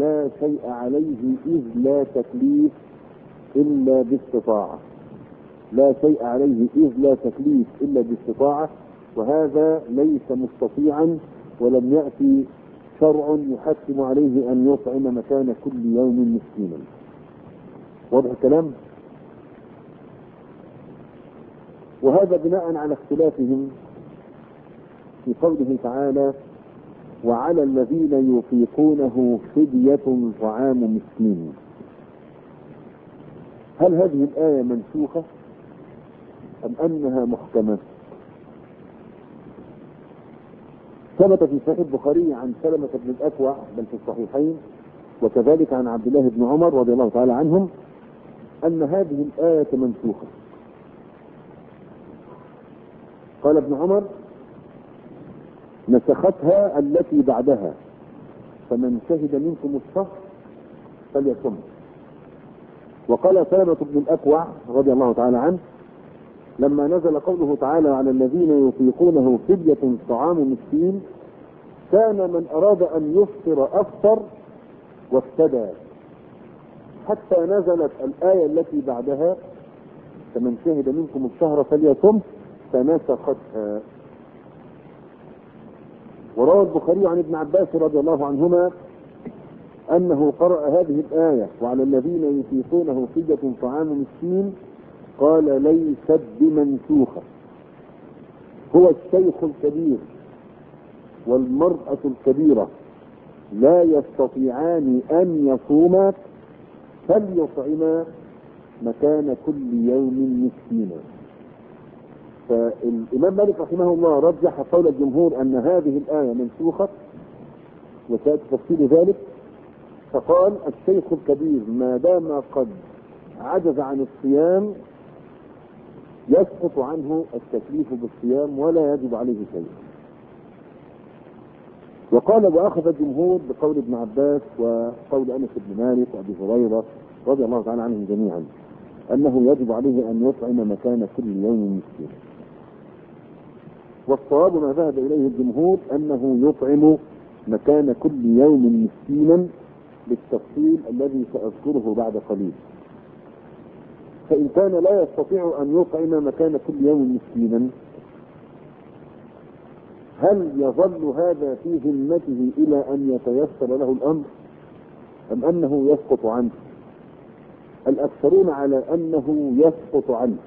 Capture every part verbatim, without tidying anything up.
لا شيء عليه إذ لا تكليف إلا باستطاعة، لا شيء عليه إذ لا تكليف إلا باستطاعة، وهذا ليس مستطيعا، ولم يأتي شرع يحتم عليه أن يطعم مكان كل يوم مسكينا. واضح الكلام؟ وهذا بناء على اختلافهم في قوله تعالى: وعلى الذين يطيقونه فدية طعام مسكين. هل هذه الآية منسوخة أم أنها محكمة؟ ثبت في صحيح البخاري عن سلمة بن الأكوع بل في الصحيحين، وكذلك عن عبد الله بن عمر رضي الله تعالى عنهم، أن هذه الآية منسوخة. قال ابن عمر: نسختها التي بعدها، فمن شهد منكم الشهر فليصم. وقال سلمة بن الأكوع رضي الله تعالى عنه: لما نزل قوله تعالى: على الذين يطيقونه فدية طعام مسكين، كان من أراد أن يفطر أفطر وافتدى، حتى نزلت الآية التي بعدها: فمن شهد منكم الشهر فليصم، فنسختها. وروى البخاري عن ابن عباس رضي الله عنهما أنه قرأ هذه الآية: وعلى الذين يطيقونه فدية طعام مسكين، قال: ليست بمنسوخة. هو الشيخ الكبير والمرأة الكبيرة لا يستطيعان أن يصوما، فليطعما مكان كل يوم مسكينا. فالإمام مالك رحمه الله رجح قول الجمهور أن هذه الآية منسوخة، وسيأتي تفصيل ذلك، فقال: الشيخ الكبير ما دام قد عجز عن الصيام يسقط عنه التكليف بالصيام ولا يجب عليه شيء. وقال: وأخذ الجمهور بقول ابن عباس وقول أنس بن مالك وأبي هريرة رضي الله تعالى عنهم جميعا أنه يجب عليه أن يطعم مكان كل يوم مسكين. والصواب ما ذهب إليه الجمهور أنه يطعم مكان كل يوم مسكينا، بالتفصيل الذي سأذكره بعد قليل. فإن كان لا يستطيع أن يطعم مكان كل يوم مسكينا، هل يظل هذا في ذمته إلى أن يتيسر له الأمر أم أنه يسقط عنه؟ الأكثرون على أنه يسقط عنه،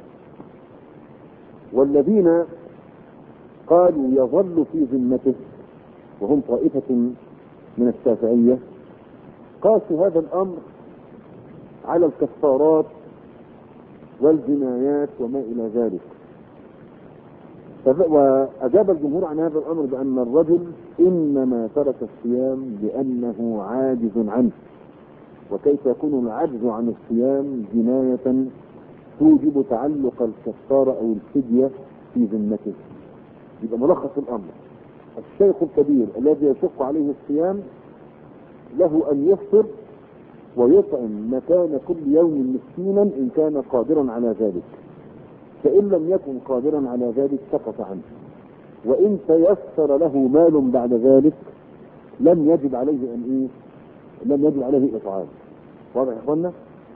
والذين قالوا يظل في ذمته وهم طائفة من الشافعية قاسوا هذا الأمر على الكفارات والجنايات وما إلى ذلك. وأجاب الجمهور عن هذا الأمر بأن الرجل إنما ترك الصيام لأنه عاجز عنه، وكيف يكون العجز عن الصيام جناية توجب تعلق الكفارة أو الفدية في ذمته؟ يبقى ملخص الأمر: الشيخ الكبير الذي يشق عليه الصيام له أن يفطر ويطعم مكان كل يوم مسكينا إن كان قادرا على ذلك، فإن لم يكن قادرا على ذلك سقط عنه، وإن تيسر له مال بعد ذلك لم يجب عليه أن إيه؟ لم يجب عليه إطعام. واضح يا إخوانا؟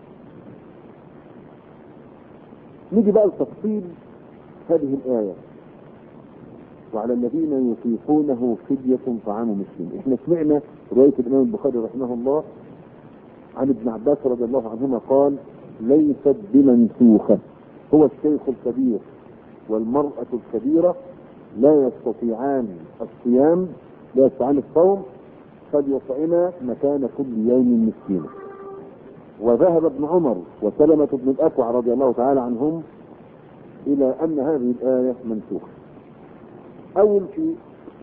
نيجي بقى لتفصيل هذه الآية: وعلى الذين يطيقونه فدية طعام مسكين. احنا سمعنا رواية الإمام البخاري رحمه الله عن ابن عباس رضي الله عنهما قال: ليست بمنسوخة. هو الشيخ الكبير والمرأة الكبيرة لا يستطيعان الصيام، لا يستطيعان الصوم، فليطعما مكان كل يوم مسكينا. وذهب ابن عمر وسلمة بن الأكوع رضي الله تعالى عنهم إلى أن هذه الآية منسوخة. أول شيء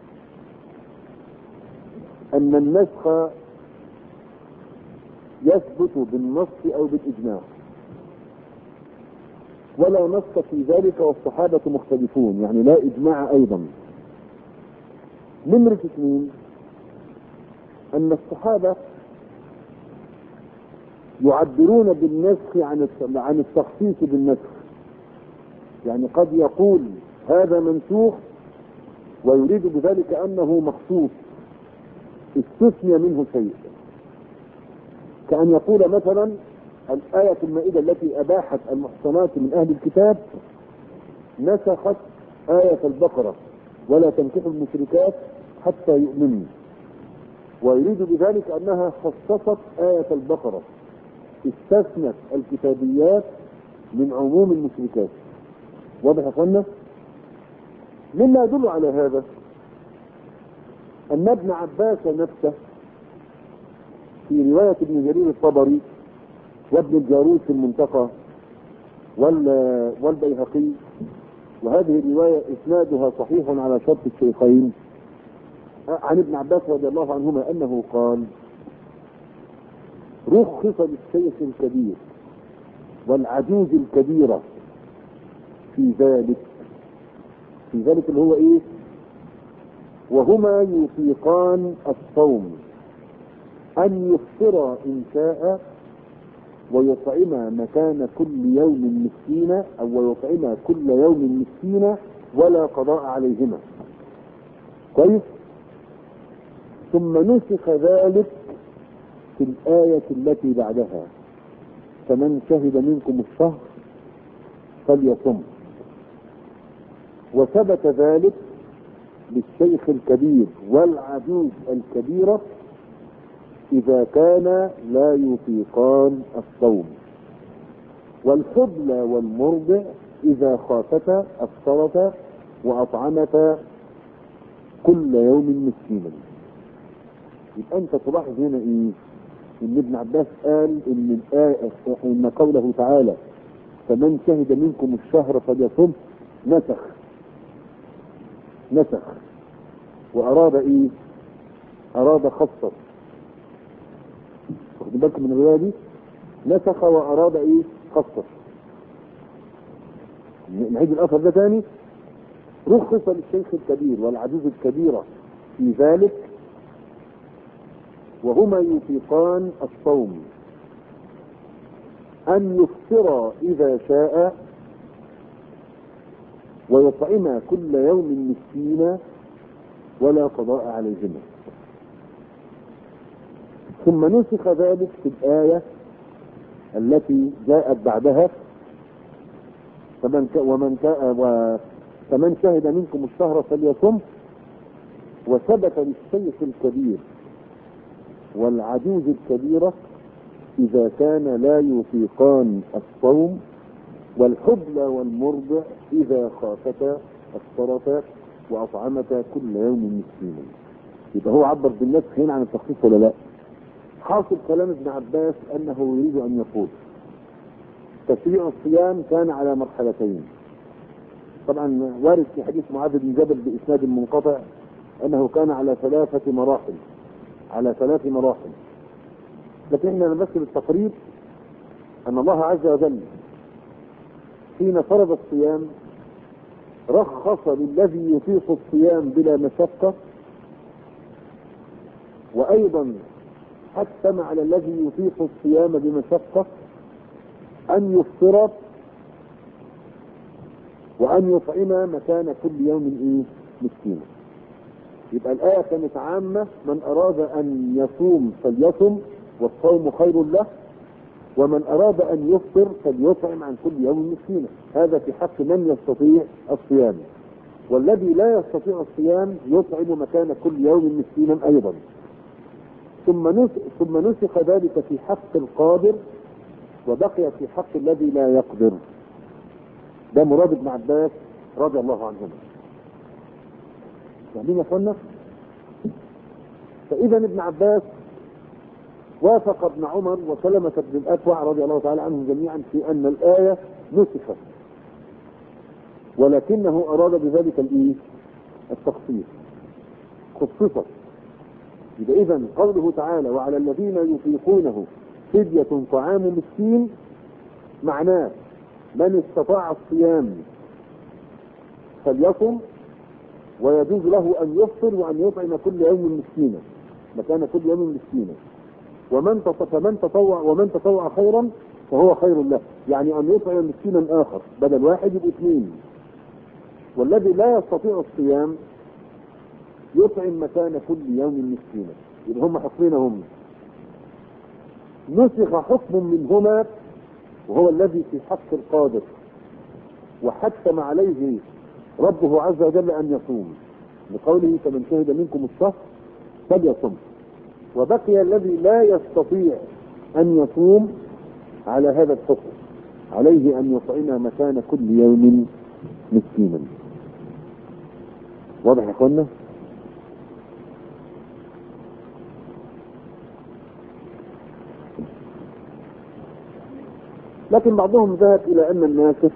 أن النسخ يثبت بالنص أو بالإجماع، ولا نص في ذلك والصحابة مختلفون، يعني لا إجماع أيضا. نمرة اثنين أن الصحابة يعبرون بالنسخ عن عن التخصيص بالنسخ، يعني قد يقول هذا منسوخ ويريد بذلك أنه مخصوص، استثني منه شيء. كأن يقول مثلا الآية المائدة التي أباحت المحصنات من أهل الكتاب نسخت آية البقرة ولا تنكحوا المشركات حتى يؤمنوا، ويريد بذلك أنها خصصت آية البقرة، استثنت الكتابيات من عموم المشركات. واضح يا اخوانا؟ مما يدل على هذا أن ابن عباس نفسه في رواية ابن جرير الطبري وابن الجارود في المنتقى والبيهقي، وهذه الرواية إسنادها صحيح على شرط الشيخين، عن ابن عباس رضي الله عنهما أنه قال: رخص للشيخ الكبير والعجوز الكبيرة في ذلك، في ذلك اللي هو ايه؟ وهما يطيقان الصوم أن يفطر إن شاء ويطعما مكان كل يوم مسكينا، أو ويطعما كل يوم مسكينا ولا قضاء عليهما. كويس؟ ثم نسخ ذلك في الآية التي بعدها: فمن شهد منكم الشهر فليصم. وثبت ذلك للشيخ الكبير والعجوز الكبيرة إذا كان لا يطيقان الصوم، والحبلى والمرضع إذا خافتا أفطرتا وأطعمتا كل يوم مسكينا. يبقى أنت تلاحظ هنا إيه؟ إن ابن عباس قال إن الآية إن قوله تعالى فمن شهد منكم الشهر فليصم نسخ نسخ وأراد إيه؟ أراد خصص. واخد بالكم من الرواية دي؟ نسخ وأراد إيه؟ خصص. نعيد الأثر ده تاني: رخص للشيخ الكبير والعجوز الكبيرة في ذلك وهما يطيقان الصوم أن يفطر إذا شاء ويطعما كل يوم مسكينا ولا قضاء عليهما. ثم نسخ ذلك في الآية التي جاءت بعدها: فمن ك... ومن ك... و... فمن شهد منكم الشهر فليصم. وثبت للشيخ الكبير والعجوز الكبيرة إذا كان لا يطيقان الصوم، والحبلى والمرضع إذا خافتا أفطرتا وأطعمتا كل يوم مسكينا. يبقى هو عبر بالنسخ هنا عن التخصيص ولا لا؟ حاصل كلام ابن عباس أنه يريد أن يقول تشريع الصيام كان على مرحلتين. طبعا وارد في حديث معاذ بن جبل بإسناد منقطع أنه كان على ثلاثة مراحل على ثلاث مراحل لكن احنا نمثل التقريب أن الله عز وجل حين فرض الصيام رخص للذي يطيق الصيام بلا مشقة، وأيضا حتم على الذي يطيق الصيام بمشقة أن يفطر وأن يطعم مكان كل يوم إيه؟ مسكينا. يبقى الآية كانت عامة: من أراد أن يصوم فليصم والصوم خير له، ومن أراد أن يفطر فليطعم عن كل يوم مسكينا. هذا في حق من يستطيع الصيام، والذي لا يستطيع الصيام يطعم مكان كل يوم مسكينا أيضا. ثم نسخ, ثم نسخ ذلك في حق القادر وبقي في حق الذي لا يقدر. ده مراد ابن عباس رضي الله عنهما. فاهمين يا اخوانا؟ فإذا ابن عباس وافق ابن عمر وسلمة بن الأكوع رضي الله تعالى عنهم جميعا في أن الآية نسخت، ولكنه أراد بذلك الإيه؟ التخصيص، خصصت. يبقى إذن قوله تعالى وعلى الذين يطيقونه فدية طعام مسكين معناه من استطاع الصيام فليصم، ويجوز له أن يفطر وأن يطعم كل يوم مسكينا مكان كل يوم مسكينا. ومن فمن تطوع ومن تطوع خيرا فهو خير له، يعني أن يطعم مسكينا آخر بدل واحد يبقى اثنين. والذي لا يستطيع الصيام يطعم مكان كل يوم مسكينا. يبقى هم حصرين هم. نسخ حكم منهما وهو الذي في حق القادر، وحتم عليه ربه عز وجل أن يصوم بقوله فمن شهد منكم الشهر فليصم، وبقي الذي لا يستطيع أن يصوم على هذا الحكم عليه أن يطعم مكان كل يوم مسكينا. واضح يا اخوانا؟ لكن بعضهم ذهب إلى أن الناسخ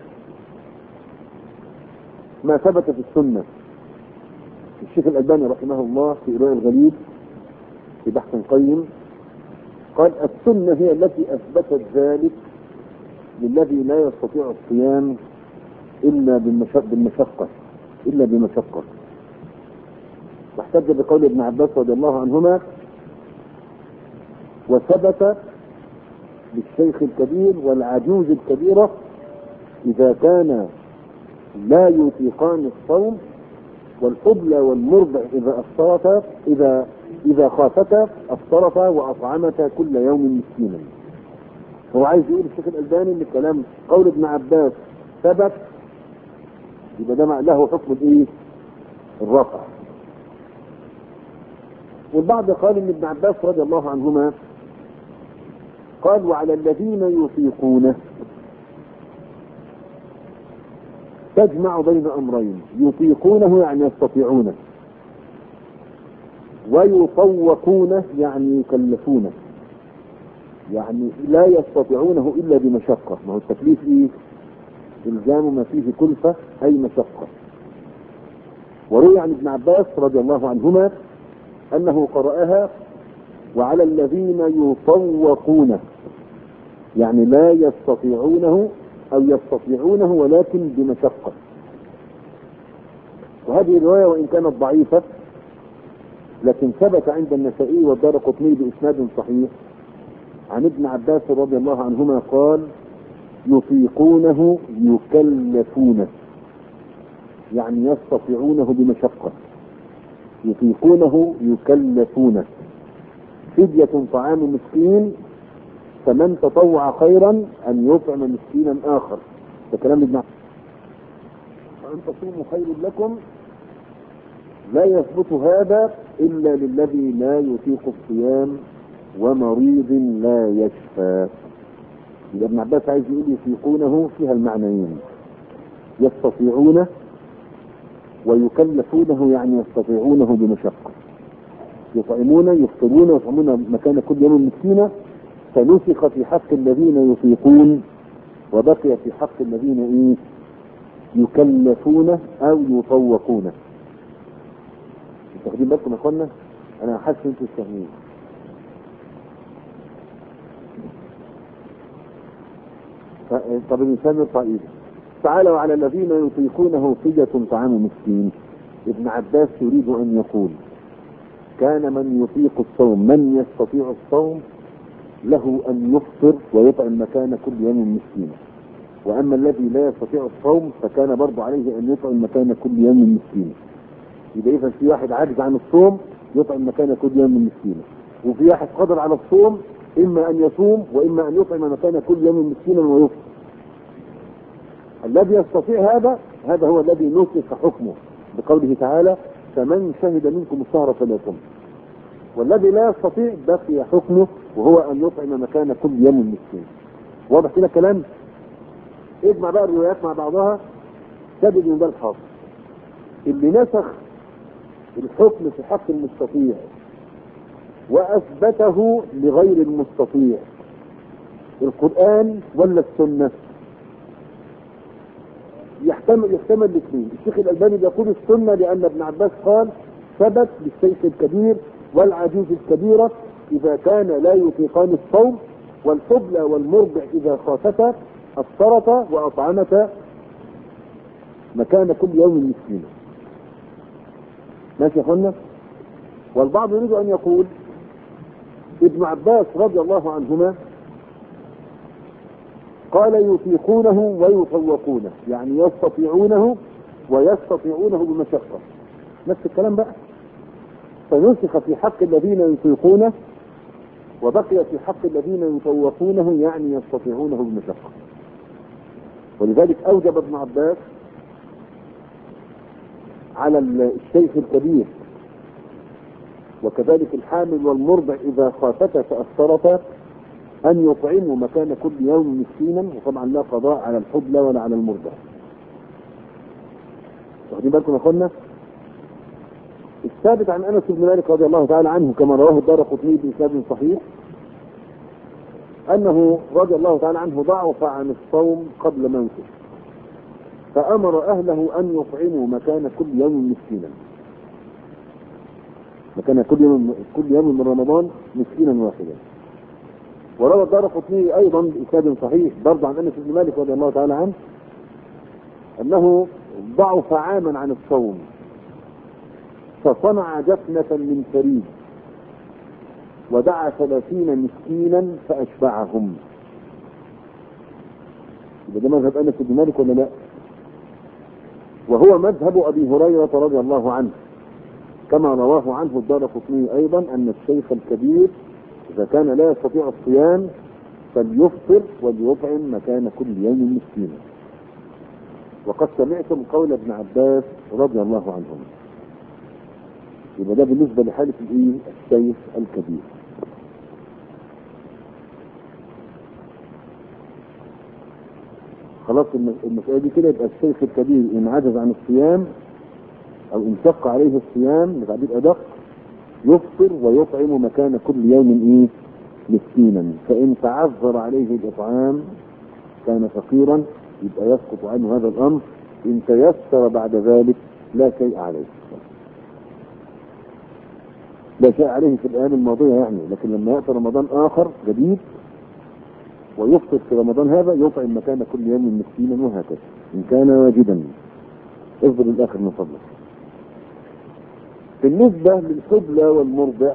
ما ثبت في السنة. الشيخ الألباني رحمه الله في إرواء الغليل في بحث قيم قال السنة هي التي أثبتت ذلك للذي لا يستطيع الصيام إلا بالمشقة إلا بمشقة. واحتج بقول ابن عباس رضي الله عنهما وثبت للشيخ الكبير والعجوز الكبيرة إذا كان لا يطيقان الصوم والحبلى والمرضع إذا أفطرتا إذا إذا خافتا أفطرتا وأطعمتا كل يوم مسكينا. هو عايز يقول الشيخ الألباني ان كلام قول ابن عباس ثبت يبقى ده له حكم الايه؟ الرفع. والبعض قال ان ابن عباس رضي الله عنهما قال وعلى الذين يطيقونه تجمع بين امرين، يطيقونه يعني يستطيعونه، ويطوقونه يعني يكلفونه، يعني لا يستطيعونه الا بمشقة. ما هو التكليف ايه؟ الزام ما فيه كلفة اي مشقة. وروي عن ابن عباس رضي الله عنهما انه قرأها وعلى الذين يطوقونه يعني لا يستطيعونه او يستطيعونه ولكن بمشقة. وهذه الرواية وان كانت ضعيفة لكن ثبت عند النسائي والدارقطني باسناد صحيح عن ابن عباس رضي الله عنهما قال يطيقونه يكلفونه يعني يستطيعونه بمشقة، يطيقونه يكلفونه. فدية طعام مسكين فمن تطوع خيرا ان يطعم مسكينا اخر. ده كلام ابن عباس. وان تصوموا خير لكم لا يثبت هذا الا للذي لا يطيق الصيام ومريض لا يشفى. يبقى ابن عباس عايز يقول يطيقونه فيها المعنيين، يستطيعونه ويكلفونه يعني يستطيعونه بمشقة. يطعمون يفطرون ويطعمون مكان كل يوم مسكينة، فنسخ في حق الذين يطيقون وبقي في حق الذين ايه؟ يكلفون او يطوقون. واخدين بالكم يا اخوانا؟ انا حاسس انتوا فاهمين. طب الانسان يطلع ايده. تعالوا على الذين يطيقونه فدية طعام مسكين. ابن عباس يريد ان يقول كان من يطيق الصوم من يستطيع الصوم له ان يفطر ويطعم مكان كل يوم مسكين، واما الذي لا يستطيع الصوم فكان برضه عليه ان يطعم مكان كل يوم مسكين. يبقى اذا في واحد عاجز عن الصوم يطعم مكان كل يوم مسكين، وفي واحد قادر على الصوم اما ان يصوم واما ان يطعم مكان كل يوم مسكينا ويفطر. الذي يستطيع هذا هذا هو الذي نسخ حكمه بقوله تعالى فمن شهد منكم الشهر فليصم. والذي لا يستطيع بقي حكمه وهو ان يطعم مكان كل يوم مسكين. واضح كده الكلام؟ اجمع بقى الروايات مع بعضها تجد من ده الحاصل. اللي نسخ الحكم في حق المستطيع واثبته لغير المستطيع القرآن ولا السنة؟ يحتمل يحتمل الاثنين. الشيخ الألباني بيقول السنة لأن ابن عباس قال ثبت للشيخ الكبير والعجوز الكبيرة إذا كان لا يطيقان الصوم والحبلى والمرضع إذا خافتا أفطرتا وأطعمتا مكان كل يوم مسكينا. ماشي يا اخوانا؟ والبعض يريد أن يقول ابن عباس رضي الله عنهما قال يطيقونه ويطوقونه يعني يستطيعونه ويستطيعونه بمشقة. نفس الكلام بقى. فنسخ في حق الذين يطيقونه وبقي في حق الذين يطوقونه يعني يستطيعونه بمشقة. ولذلك أوجب ابن عباس على الشيخ الكبير وكذلك الحامل والمرضع إذا خافتا تأثرتا أن يطعموا مكان كل يوم مسكينا، وطبعا لا قضاء على الحبلى ولا على المرضع. واخدين بالكم يا اخوانا؟ الثابت عن انس بن مالك رضي الله تعالى عنه كما رواه الدارقطني بإسناد صحيح انه رضي الله تعالى عنه ضعف عن الصوم قبل موته، فامر اهله ان يطعموا مكان كل يوم مسكينا، مكان كل يوم كل يوم من رمضان مسكينا واحدا. وروى الدارقطني ايضا بإسناد صحيح برضه عن انس بن مالك رضي الله تعالى عنه انه ضعف عاما عن الصوم فصنع جفنة من فريد ودعا ثلاثين مسكينا فأشبعهم. يبقى ده مذهب أنس بن مالك ولا لا؟ وهو مذهب أبي هريرة رضي الله عنه كما رواه عنه الدارقطني أيضا أن الشيخ الكبير إذا كان لا يستطيع الصيام فليفطر وليطعم مكان كل يوم مسكينا. وقد سمعتم قول ابن عباس رضي الله عنهم. يبقى ده بالنسبة لحالة الايه؟ الشيخ الكبير. خلاص المسألة دي كده. يبقى الشيخ الكبير ان عجز عن الصيام او ان شق عليه الصيام بتعبير ادق يفطر ويطعم مكان كل يوم ايه؟ مسكينا. فان تعذر عليه الاطعام كان فقيرا يبقى يسقط عنه هذا الامر. ان تيسر بعد ذلك لا شيء عليه، لا شيء عليه في الايام الماضيه يعني. لكن لما ياتي رمضان اخر جديد ويفطر في رمضان هذا يطعم مكان كل يوم مسكينا وهكذا ان كان واجدا. اصبر الاخر من فضلك. بالنسبه للحبلى والمرضع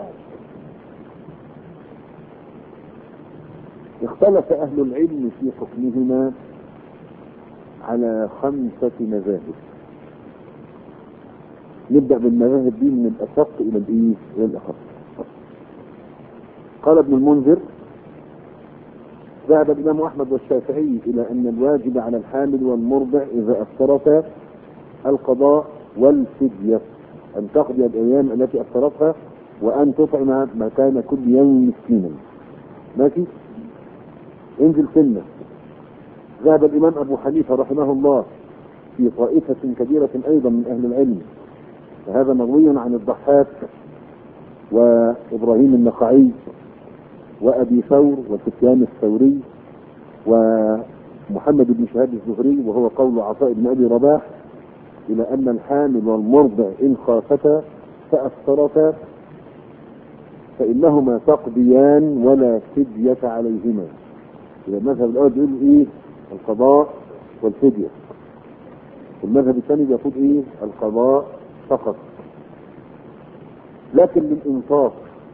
اختلف اهل العلم في حكمهما على خمسة مذاهب. نبدأ بالمذاهب دي من الأشق إلى الإيه؟ إلى الأخف. قال ابن المنذر: ذهب الإمام أحمد والشافعي إلى أن الواجب على الحامل والمرضع إذا أفطرتا القضاء والفدية، أن تقضي الأيام التي أفطرتها وأن تطعم مكان كل يوم مسكينا. ماشي؟ انزل سنة. ذهب الإمام أبو حنيفة رحمه الله في طائفة كبيرة أيضا من أهل العلم، وهذا مروي عن الضحاك وإبراهيم النخعي وأبي ثور وسفيان الثوري ومحمد بن شهاب الزهري، وهو قول عطاء بن أبي رباح، إلى أن الحامل والمرضع إن خافتا فأفطرتا فإنهما تقضيان ولا فدية عليهما. إلى المذهب الأول يقول إيه؟ القضاء والفدية. المذهب الثاني يقول إيه؟ القضاء فقط. لكن للإنصاف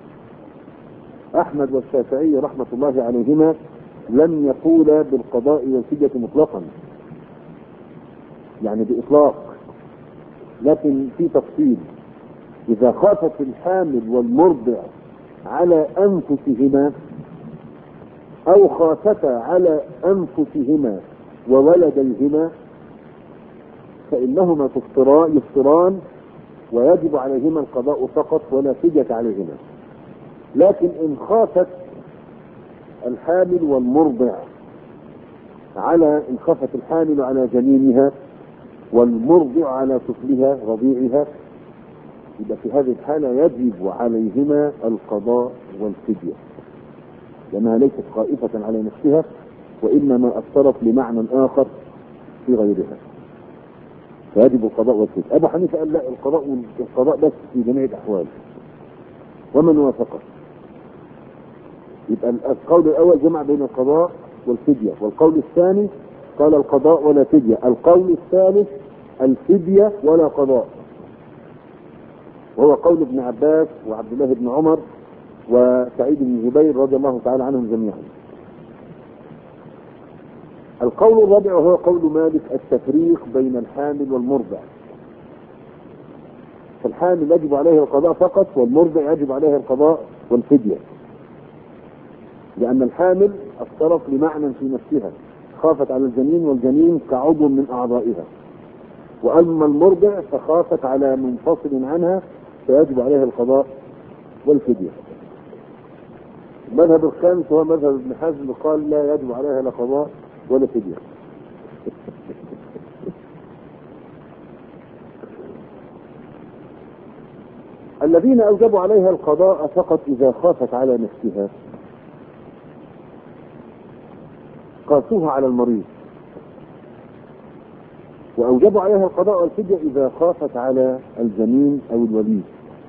أحمد والشافعي رحمة الله عليهما لم يقولا بالقضاء والفدية مطلقا، يعني بإطلاق، لكن في تفصيل. إذا خافت الحامل والمرضع على أنفسهما أو خافتا على أنفسهما وولديهما فإنهما تفطران يفطران ويجب عليهما القضاء فقط ولا فدية عليهما. لكن إن خافت الحامل والمرضع على إن خافت الحامل على جنينها والمرضع على طفلها رضيعها يبقى في هذه الحالة يجب عليهما القضاء والفدية، لأنها ليست خائفة على نفسها وإنما أثرت لمعنى آخر في غيرها، فيجب القضاء والفدية. أبو حنيفة قال لا، القضاء القضاء بس في جميع الأحوال. ومن وافقه يبقى القول الأول جمع بين القضاء والفدية، والقول الثاني قال القضاء ولا فدية، القول الثالث الفدية ولا قضاء، وهو قول ابن عباس وعبد الله بن عمر وسعيد بن جبير رضي الله تعالى عنهم جميعا. القول الرابع وهو قول مالك التفريق بين الحامل والمرضع، فالحامل يجب عليه القضاء فقط والمرضع يجب عليه القضاء والفدية. لأن الحامل افترض لمعنى في نفسها، خافت على الجنين والجنين كعضو من أعضائها. وأما المرضع فخافت على منفصل عنها فيجب عليها القضاء والفدية. المذهب الخامس هو مذهب ابن حزم، قال لا يجب عليها لا قضاء ولا فدية. الذين أوجبوا عليها القضاء فقط إذا خافت على نفسها قاسوها على المريض، وأوجبوا عليها القضاء والفدية إذا خافت على الجنين أو الوليد.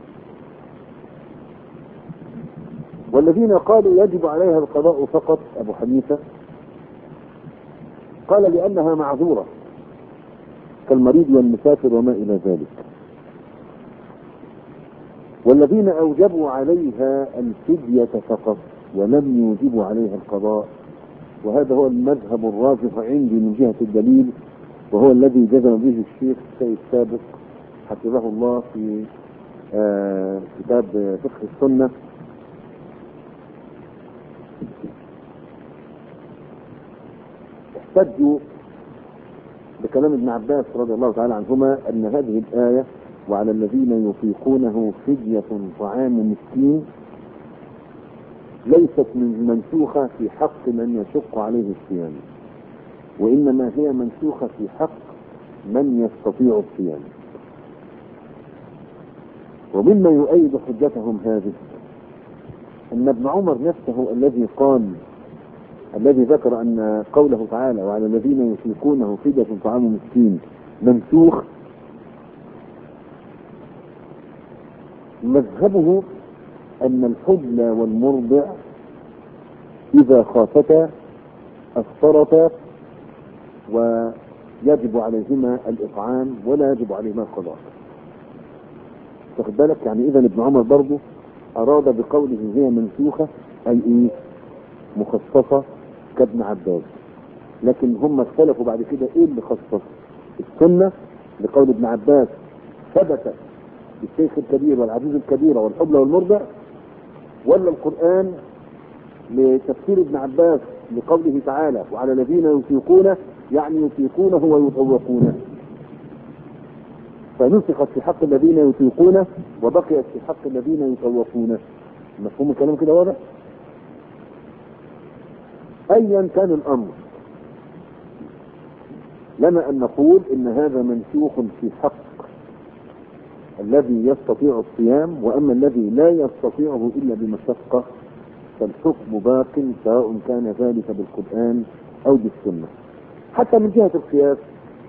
والذين قالوا يجب عليها القضاء فقط أبو حنيفة قال لأنها معذورة كالمريض والمسافر وما إلى ذلك. والذين أوجبوا عليها الفدية فقط ولم يوجبوا عليها القضاء، وهذا هو المذهب الراجح عندي من جهة الدليل، وهو الذي جزم به الشيخ السيد سابق حفظه الله في آه كتاب فقه السنة. احتجوا بكلام ابن عباس رضي الله تعالى عنهما أن هذه الآية وعلى الذين يطيقونه فدية طعام مسكين ليست من منسوخة في حق من يشق عليه الصيام، وإنما هي منسوخة في حق من يستطيع الصيام. ومما يؤيد حجتهم هذه أن ابن عمر نفسه الذي قال الذي ذكر أن قوله تعالى وعلى الذين يطيقونه فدية طعام مسكين منسوخ، مذهبه أن الحبلى والمرضع إذا خافتا أفطرتا ويجب عليهما الإطعام ولا يجب عليهما القضاء. تاخد بالك؟ يعني إذا ابن عمر برضه أراد بقوله هي منسوخة أي إيه؟ مخصصة كابن عباس. لكن هم اختلفوا بعد كده إيه اللي خصص؟ السنة لقول ابن عباس ثبت بالشيخ الكبير والعجوز الكبيرة والحبلى والمرضع، ولا القرآن لتفسير ابن عباس لقوله تعالى وعلى الذين يطيقونه يعني يطيقونه ويطوقونه، فنسخت في حق الذين يطيقونه وبقيت في حق الذين يطوقونه. مفهوم الكلام كده واضح؟ ايا كان الامر لنا ان نقول ان هذا منسوخ في حق الذي يستطيع الصيام، واما الذي لا يستطيعه الا بمشقه فالحكم باق سواء كان ذلك بالقرآن او بالسنة. حتى من جهة القياس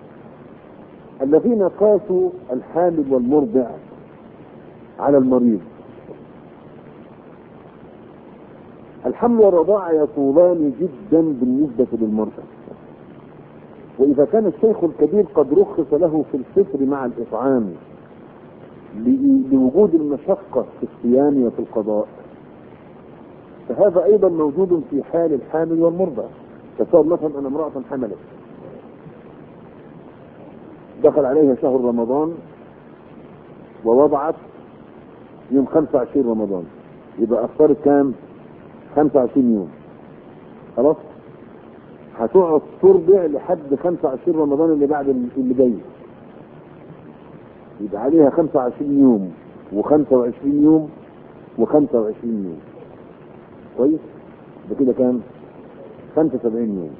الذين قاسوا الحامل والمرضع على المريض، الحمل والرضاعة يطولان جدا بالنسبة للمرضع، واذا كان الشيخ الكبير قد رخص له في الفطر مع الاطعام لوجود المشقة في الصيام وفي القضاء، فهذا ايضا موجود في حال الحامل والمرضع. تصور مثلا ان امرأة حملت دخل عليها شهر رمضان ووضعت يوم خمسة وعشرين رمضان، يبقى افطرت كام؟ خمسة وعشرين يوم. خلاص هتقعد ترضع لحد خمسة وعشرين رمضان اللي بعد اللي جاي، يبقى عليها خمسة وعشرين يوم وخمسة وعشرين يوم وخمسة وعشرين يوم. كويس؟ بكده كام؟ خمسة وسبعين يوم.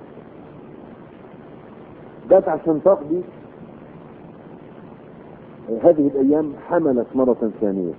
جت عشان تقضي هذه الايام حملت مرة ثانية،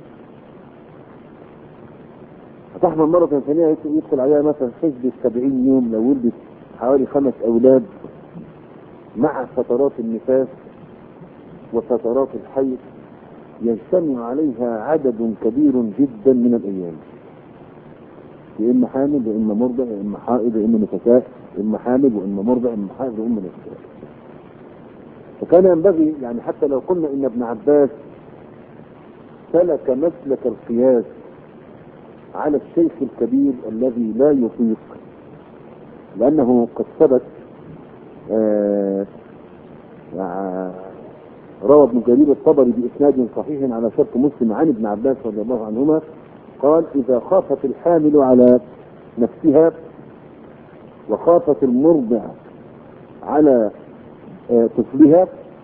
هتحمل مرة ثانية يدخل عليها مثلا حسب سبعين يوم لو ولدت حوالي خمس اولاد مع فترات النفاس وفترات الحيض، يجتمع عليها عدد كبير جدا من الايام، يا اما حامل يا اما مرضع يا اما حائض يا اما نفساء، يا اما حامل واما مرضع يا اما حائض واما نفساء. فكان ينبغي يعني حتى لو قلنا ان ابن عباس سلك مسلك القياس على الشيخ الكبير الذي لا يطيق، لانه قد ثبت آه روى ابن جرير الطبري باسناد صحيح على شرط مسلم عن ابن عباس رضي الله عنهما قال اذا خافت الحامل على نفسها وخافت المرضع على طفلها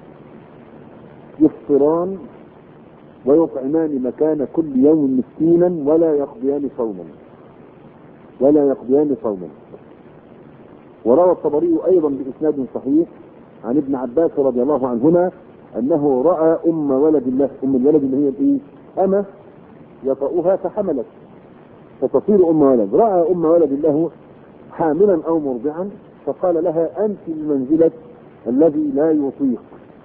يفطران ويطعمان مكان كل يوم مسكينا ولا يقضيان صوما ولا يقضيان صوما. وروى الطبري ايضا باسناد صحيح عن ابن عباس رضي الله عنهما انه راى ام ولد له، ام الولد اللي هي الايه؟ امه يطأها فحملت فتصير ام ولد، راى ام ولد له حاملا او مرضعا فقال لها انت بمنزله الذي لا يطيق،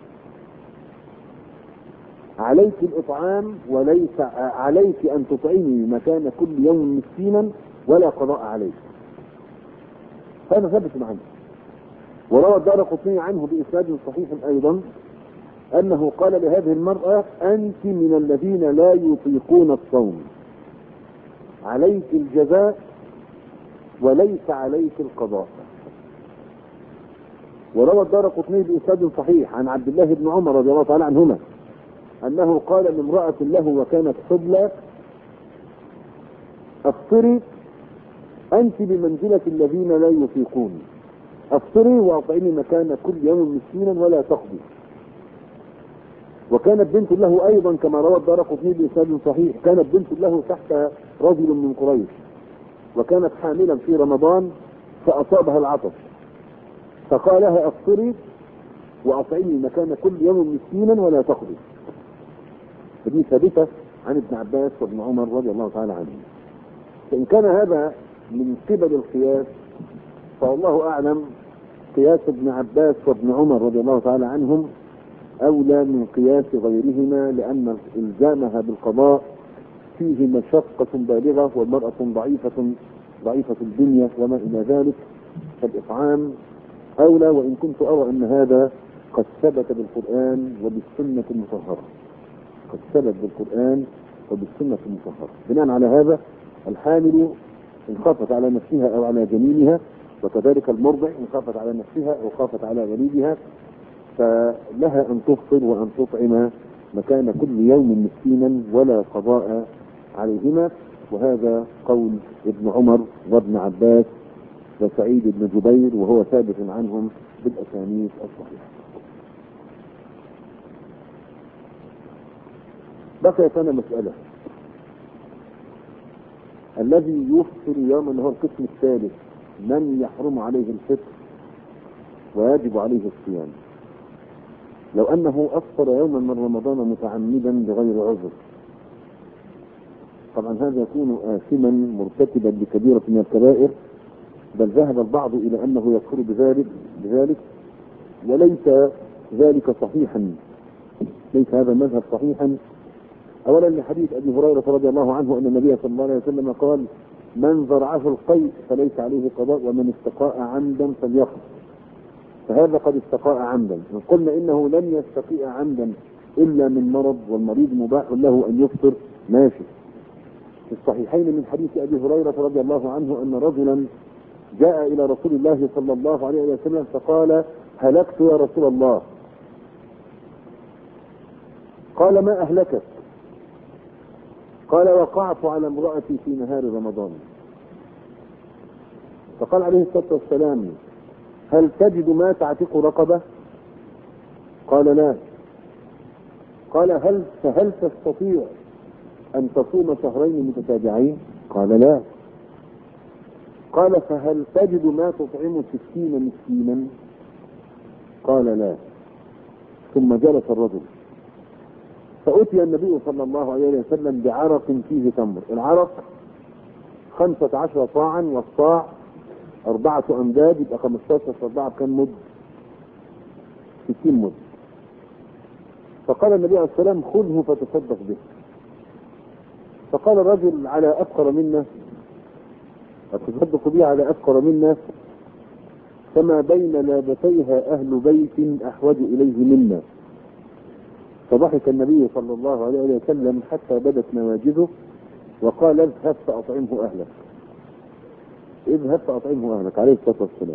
عليك الاطعام وليس عليك ان تطعمي مكان كل يوم مسكينا ولا قضاء عليك. هذا ثبت عنه. وروى الدارقطني عنه باسناد صحيح ايضا انه قال لهذه المرأة انت من الذين لا يطيقون الصوم، عليك الجزاء وليس عليك القضاء. وروى الدارقطني باسناد صحيح عن عبد الله بن عمر رضي الله تعالى عنهما انه قال لامرأة له وكانت حبلى افطري انت بمنزلة الذين لا يطيقون، افطري واطعمي مكان كل يوم مسكينا ولا تقضي. وكانت بنت له ايضا كما روى الدارقطني باسناد صحيح، كانت بنت له تحت رجل من قريش وكانت حاملا في رمضان فاصابها العطش فقال لها افطري واطعمي مكان كل يوم مسكينا ولا تقضي. فدي ثابته عن ابن عباس وابن عمر رضي الله تعالى عنهم. فان كان هذا من قبل القياس فالله اعلم قياس ابن عباس وابن عمر رضي الله تعالى عنهم اولى من قياس غيرهما، لان الزامها بالقضاء فيه مشقة بالغة والمرأة ضعيفة ضعيفة البنية وما الى ذلك، فالاطعام اولى. وان كنت ارى ان هذا قد ثبت بالقرآن وبالسنة المطهرة، قد ثبت بالقرآن وبالسنة المطهرة. بناء على هذا الحامل ان خافت على نفسها او على جنينها، وكذلك المرضع ان خافت على نفسها او خافت على وليدها، فلها ان تفطر وان تطعم مكان كل يوم مسكينا ولا قضاء عليهما. وهذا قول ابن عمر وابن عباس وسعيد بن جبير وهو ثابت عنهم بالاسانيد الصحيحه. بقيت لنا مسألة، الذي يفطر يوما اللي هو القسم الثالث، من يحرم عليه الفطر ويجب عليه الصيام؟ لو انه افطر يوما من رمضان متعمدا بغير عذر، طبعا هذا يكون آثما مرتكبا لكبيرة من الكبائر، بل ذهب البعض الى انه يكفر بذلك بذلك وليس ذلك صحيحا، ليس هذا المذهب صحيحا. اولا لحديث ابي هريرة رضي الله عنه ان النبي صلى الله عليه وسلم قال من زرعه القيء فليس عليه قضاء ومن استقاء عمدا فليقض. فهذا قد استقاء عمدا، إن قلنا انه لن يستقيء عمدا الا من مرض والمريض مباح له ان يفطر ماشي. في الصحيحين من حديث ابي هريرة رضي الله عنه ان رجلا جاء الى رسول الله صلى الله عليه وسلم فقال هلكت يا رسول الله. قال ما اهلكت؟ قال وقعت على امرأتي في نهار رمضان. فقال عليه الصلاة والسلام هل تجد ما تعتق رقبة؟ قال لا. قال هل فهل تستطيع ان تصوم شهرين متتابعين؟ قال لا. قال فهل تجد ما تطعم ستين مسكينا؟ قال لا. ثم جلس الرجل فأتي النبي صلى الله عليه وسلم بعرق فيه تمر. العرق خمسة عشر صاعا، والصاع أربعة أمداد، يبقى خمستاشر في أربعة بكم مد؟ ستين مد. فقال النبي عليه الصلاة والسلام خذه فتصدق به. فقال الرجل على أفقر منا، أتصدق به على أفقر منا؟ فما بين لابتيها أهل بيت أحوج إليه منا. فضحك النبي صلى الله عليه وسلم حتى بدت نواجذه وقال اذهب فأطعمه أهلك، اذهب فأطعمه أهلك عليه الصلاة والسلام.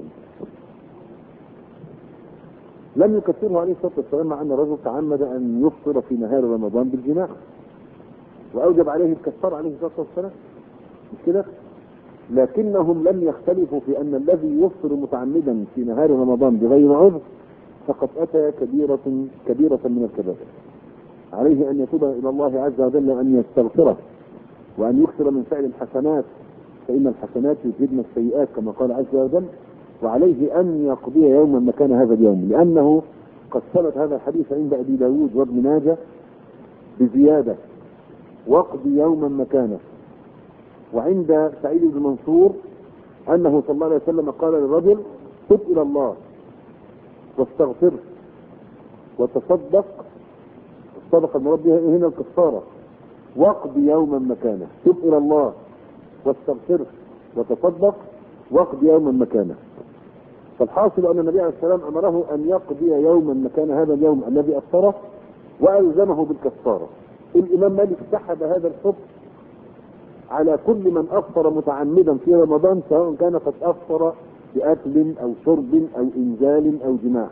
لم يكفره عليه الصلاة والسلام مع أن الرجل تعمد أن يفطر في نهار رمضان بالجماع وأوجب عليه الكفار عليه الصلاة والسلام، مش كده؟ لكنهم لم يختلفوا في أن الذي يفطر متعمدا في نهار رمضان بغير عذر فقد أتى كبيرة كبيرة من الكبائر، عليه أن يتوب إلى الله عز وجل وأن يستغفره وأن يكثر من فعل الحسنات، فإن الحسنات يذهبن السيئات كما قال عز وجل، وعليه أن يقضي يوما مكان هذا اليوم، لأنه قد ثبت هذا الحديث عند أبي داود وابن ماجه بزيادة واقضي يوما مكانه. وعند سعيد بن منصور أنه صلى الله عليه وسلم قال للرجل تب إلى الله واستغفره وتصدق، الصدقة المراد بها هنا الكفارة، واقضي يوما مكانه، تب إلى الله واستغفره وتصدق واقضي يوما مكانه. فالحاصل أن النبي عليه السلام أمره أن يقضي يوما مكان هذا اليوم الذي أفطره وألزمه بالكفارة. الإمام مالك سحب هذا الحكم على كل من أفطر متعمدا في رمضان سواء كان قد أفطر بأكل أو شرب أو إنزال أو جماع.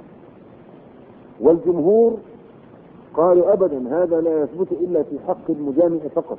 والجمهور قالوا أبدا هذا لا يثبت إلا في حق المجامع فقط،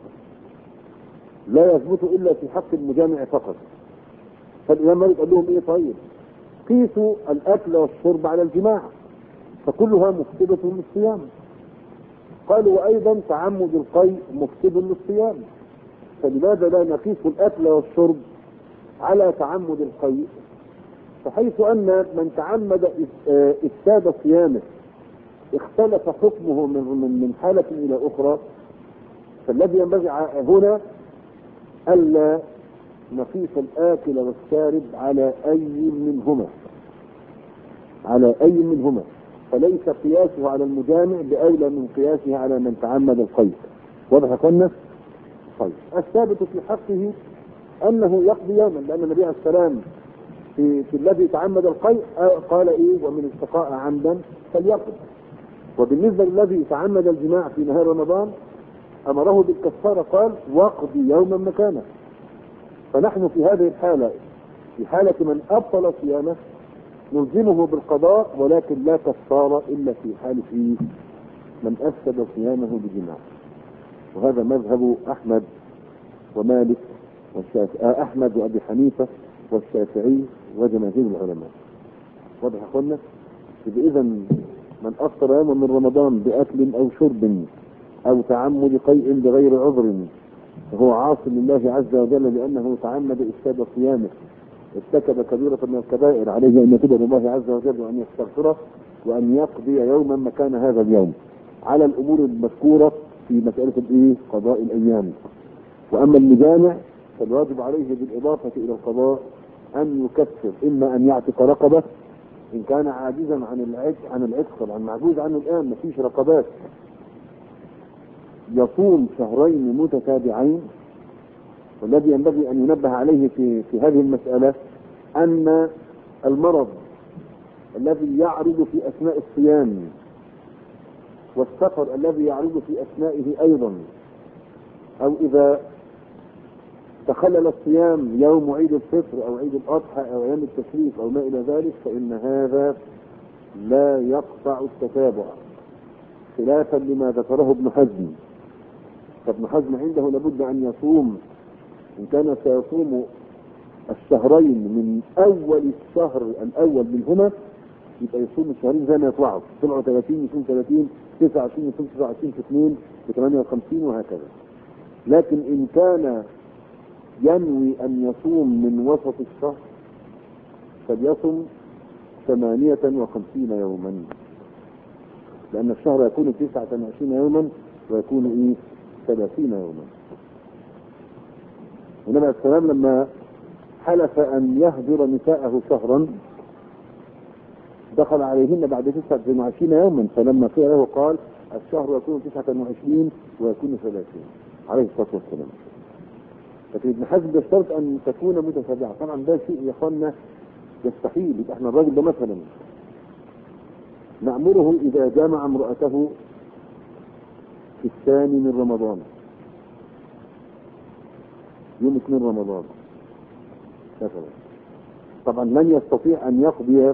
لا يثبت إلا في حق المجامع فقط. فالإمام مالك قال لهم إيه؟ طيب قيسوا الأكل والشرب على الجماع فكلها مفسدة للصيام. قالوا وأيضا تعمد القيء مفسد للصيام، فلماذا لا نقيس الأكل والشرب على تعمد القيء؟ فحيث أن من تعمد إفساد صيامه اختلف حكمه من من حالة إلى أخرى، فالذي ينبغي هنا ألا نقيس الآكل والشارب على أي منهما على أي منهما فليس قياسه على المجامع بأولى من قياسه على من تعمد القيء. واضح يا اخوانا؟ طيب الثابت في حقه أنه يقضي يوما، لأن النبي عليه السلام في, في الذي تعمد القيء قال إيه؟ ومن استقاء عمدا فليقض. وبالنسبة للذي تعمد الجماع في نهار رمضان أمره بالكفارة قال واقضي يوما مكانه. فنحن في هذه الحالة في حالة من أبطل صيامه نلزمه بالقضاء، ولكن لا كفارة إلا في حال فيه من أفسد صيامه بجماع. وهذا مذهب أحمد ومالك والشافعي، أحمد وأبي حنيفة والشافعي وجماهير العلماء. واضح يا أخوانا؟ إذا من أفطر يوما من رمضان بأكل أو شرب أو تعمد قيء بغير عذر فهو عاص لله عز وجل لأنه تعمد إفساد صيامه، ارتكب كبيرة من الكبائر، عليه أن يتوب إلى الله عز وجل وأن يستغفره وأن يقضي يوما مكان هذا اليوم على الأمور المذكورة في مسألة الإيه؟ قضاء الأيام. وأما المجامع فالواجب عليه بالإضافة إلى القضاء أن يكفر، إما أن يعتق رقبة إن كان عاجزا عن العتق عن العتق طبعا معجوز عنه الآن مفيش رقبات، يصوم شهرين متتابعين. والذي ينبغي أن ينبه عليه في في هذه المسألة أن المرض الذي يعرض في أثناء الصيام والسفر الذي يعرض في أثنائه أيضا، أو إذا تخلل الصيام يوم عيد الفطر أو عيد الأضحى أو أيام التشريق أو ما إلى ذلك، فإن هذا لا يقطع التتابع خلافا لما ذكره ابن حزم. فابن حزم عنده لابد أن يصوم إن كان سيصوم الشهرين من أول الشهر الأول منهما يبقى يصوم الشهرين زي ما يطلعوا، طلعوا ثلاثين يصوم ثلاثين، تسعة وعشرين يصوم تسعة وعشرين في اثنين ب ثمانية وخمسين وهكذا. لكن إن كان ينوي أن يصوم من وسط الشهر فليصم ثمانية وخمسين يوما، لأن الشهر يكون تسعة وعشرين يوما ويكون إيه؟ ثلاثين يوما. والنبي عليه السلام لما حلف أن يهجر نساءه شهرا دخل عليهن بعد تسعة وعشرين يوما، فلما قيل له قال الشهر يكون تسعة وعشرين ويكون ثلاثين عليه الصلاة والسلام. لكن ابن حزم بيشترط أن تكون متتابعة. طبعا ده شيء يا اخوانا يستحيل. يبقى احنا الراجل ده مثلا نأمره إذا جامع امرأته في الثاني من رمضان يوم اثنين رمضان مثلا، طبعا لن يستطيع أن يقضي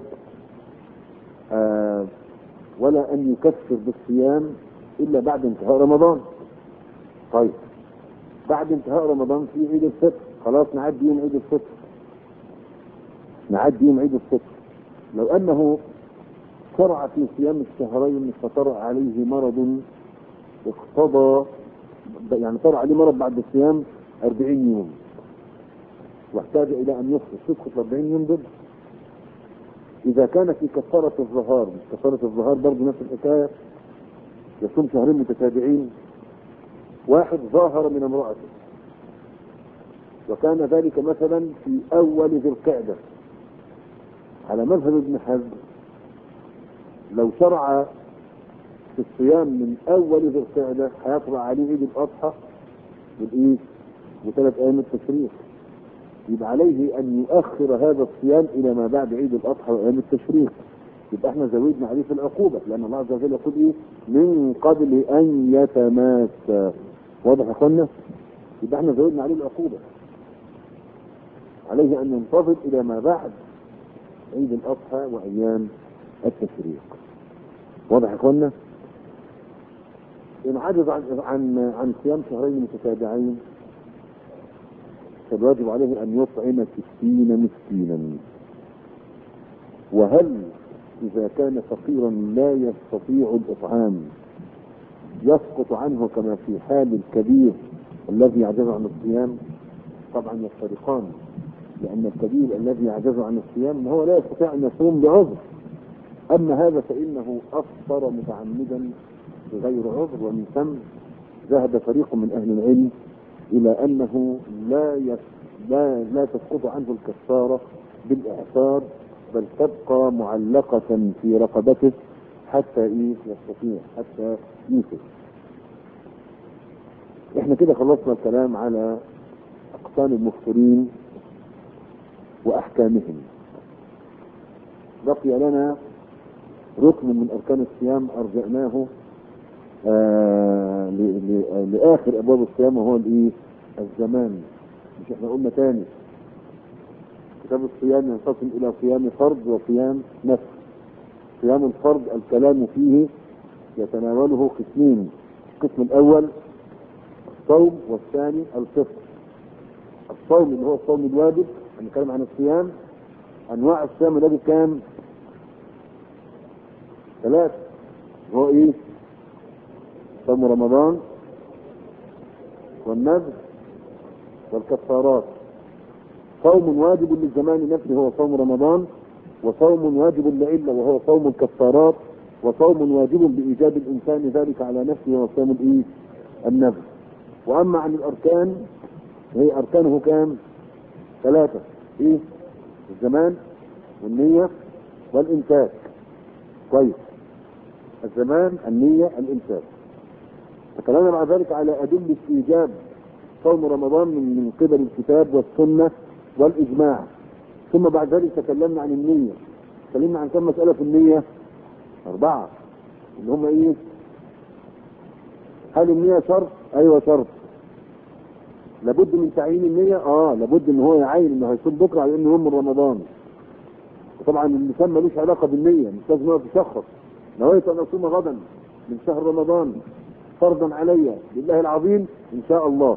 آه ولا أن يكفر بالصيام إلا بعد انتهاء رمضان. طيب بعد انتهاء رمضان في عيد الفطر خلاص نعدي يوم عيد الفطر، نعدي يوم عيد الفطر. لو انه شرع في صيام الشهرين فطرأ عليه مرض اقتضى، يعني طرأ عليه مرض بعد الصيام أربعين يوم واحتاج الى ان يسقط يسقط أربعين يوم دول. اذا كان في كفارة الظهار، مش كفارة الظهار برضه نفس الحكاية، يصوم شهرين متتابعين. واحد ظاهر من امرأته وكان ذلك مثلا في اول ذي القعدة، على مذهب ابن حزم لو شرع في الصيام من اول ذي القعدة هيطلع عليه عيد الاضحى والايه وثلاث ايام التشريق، يبقى عليه ان يؤخر هذا الصيام الى ما بعد عيد الاضحى وايام التشريق. يبقى احنا زودنا عليه في العقوبة، لان الله عز وجل يقول ايه من قبل ان يتماسى. واضح يا اخوانا؟ يبقى احنا زودنا عليه العقوبة، عليه ان ينتظر الى ما بعد عيد الاضحى وايام التشريق. واضح يا اخوانا؟ ان عجز عن عن عن صيام شهرين متتابعين فالواجب عليه ان يطعم ستين مسكينا. وهل اذا كان فقيرا لا يستطيع الاطعام يسقط عنه كما في حال الكبير الذي يعجز عن الصيام؟ طبعا يفترقان، لان الكبير الذي يعجز عن الصيام هو لا يستطيع ان يصوم بعذر، اما هذا فانه افطر متعمدا بغير عذر. ومن ثم ذهب فريق من اهل العلم الى انه لا يس لا لا تسقط عنه الكفاره بالاعسار، بل تبقى معلقه في رقبته حتى ايه يستطيع، حتى يوسف. احنا كده خلصنا الكلام على اقسام المفطرين واحكامهم. بقي لنا ركن من اركان الصيام ارجعناه آه لاخر ابواب الصيام، وهو الايه الزمان. مش احنا قلنا تاني كتاب الصيام ينقسم الى صيام فرض وصيام نفل. صيام الفرض الكلام فيه يتناوله قسمين، القسم الاول الصوم والثاني الفطر. الصوم اللي هو الصوم الواجب، هنتكلم عن الصيام. انواع الصيام الواجب كام؟ ثلاثة. هو ايه؟ صوم رمضان والنذر والكفارات. صوم واجب للزمان نفسه هو صوم رمضان، وصوم واجب لعلة وهو صوم الكفارات، وصوم واجب بإيجاب الإنسان ذلك على نفسه وهو صوم الإيه؟ النذر. وأما عن الأركان هي أركانه كام؟ ثلاثة. إيه؟ الزمان والنية والإمساك. كويس. الزمان، النية، الإمساك. تكلمنا مع ذلك على أدلة إيجاب صوم رمضان من قبل الكتاب والسنة والإجماع. ثم بعد ذلك تكلمنا عن النية. تكلمنا عن كم مسألة في النية؟ أربعة، اللي هم إيه؟ هل النية شرط؟ أيوة شرط. لابد من تعيين النية؟ آه لابد إن هو يعين إنه هيصوم بكرة على إنه يوم من رمضان. وطبعا اللسان ملوش علاقة بالنية، مش لازم هو يشخص نويت أن أصوم غدا من شهر رمضان فرضا علي لله العظيم إن شاء الله.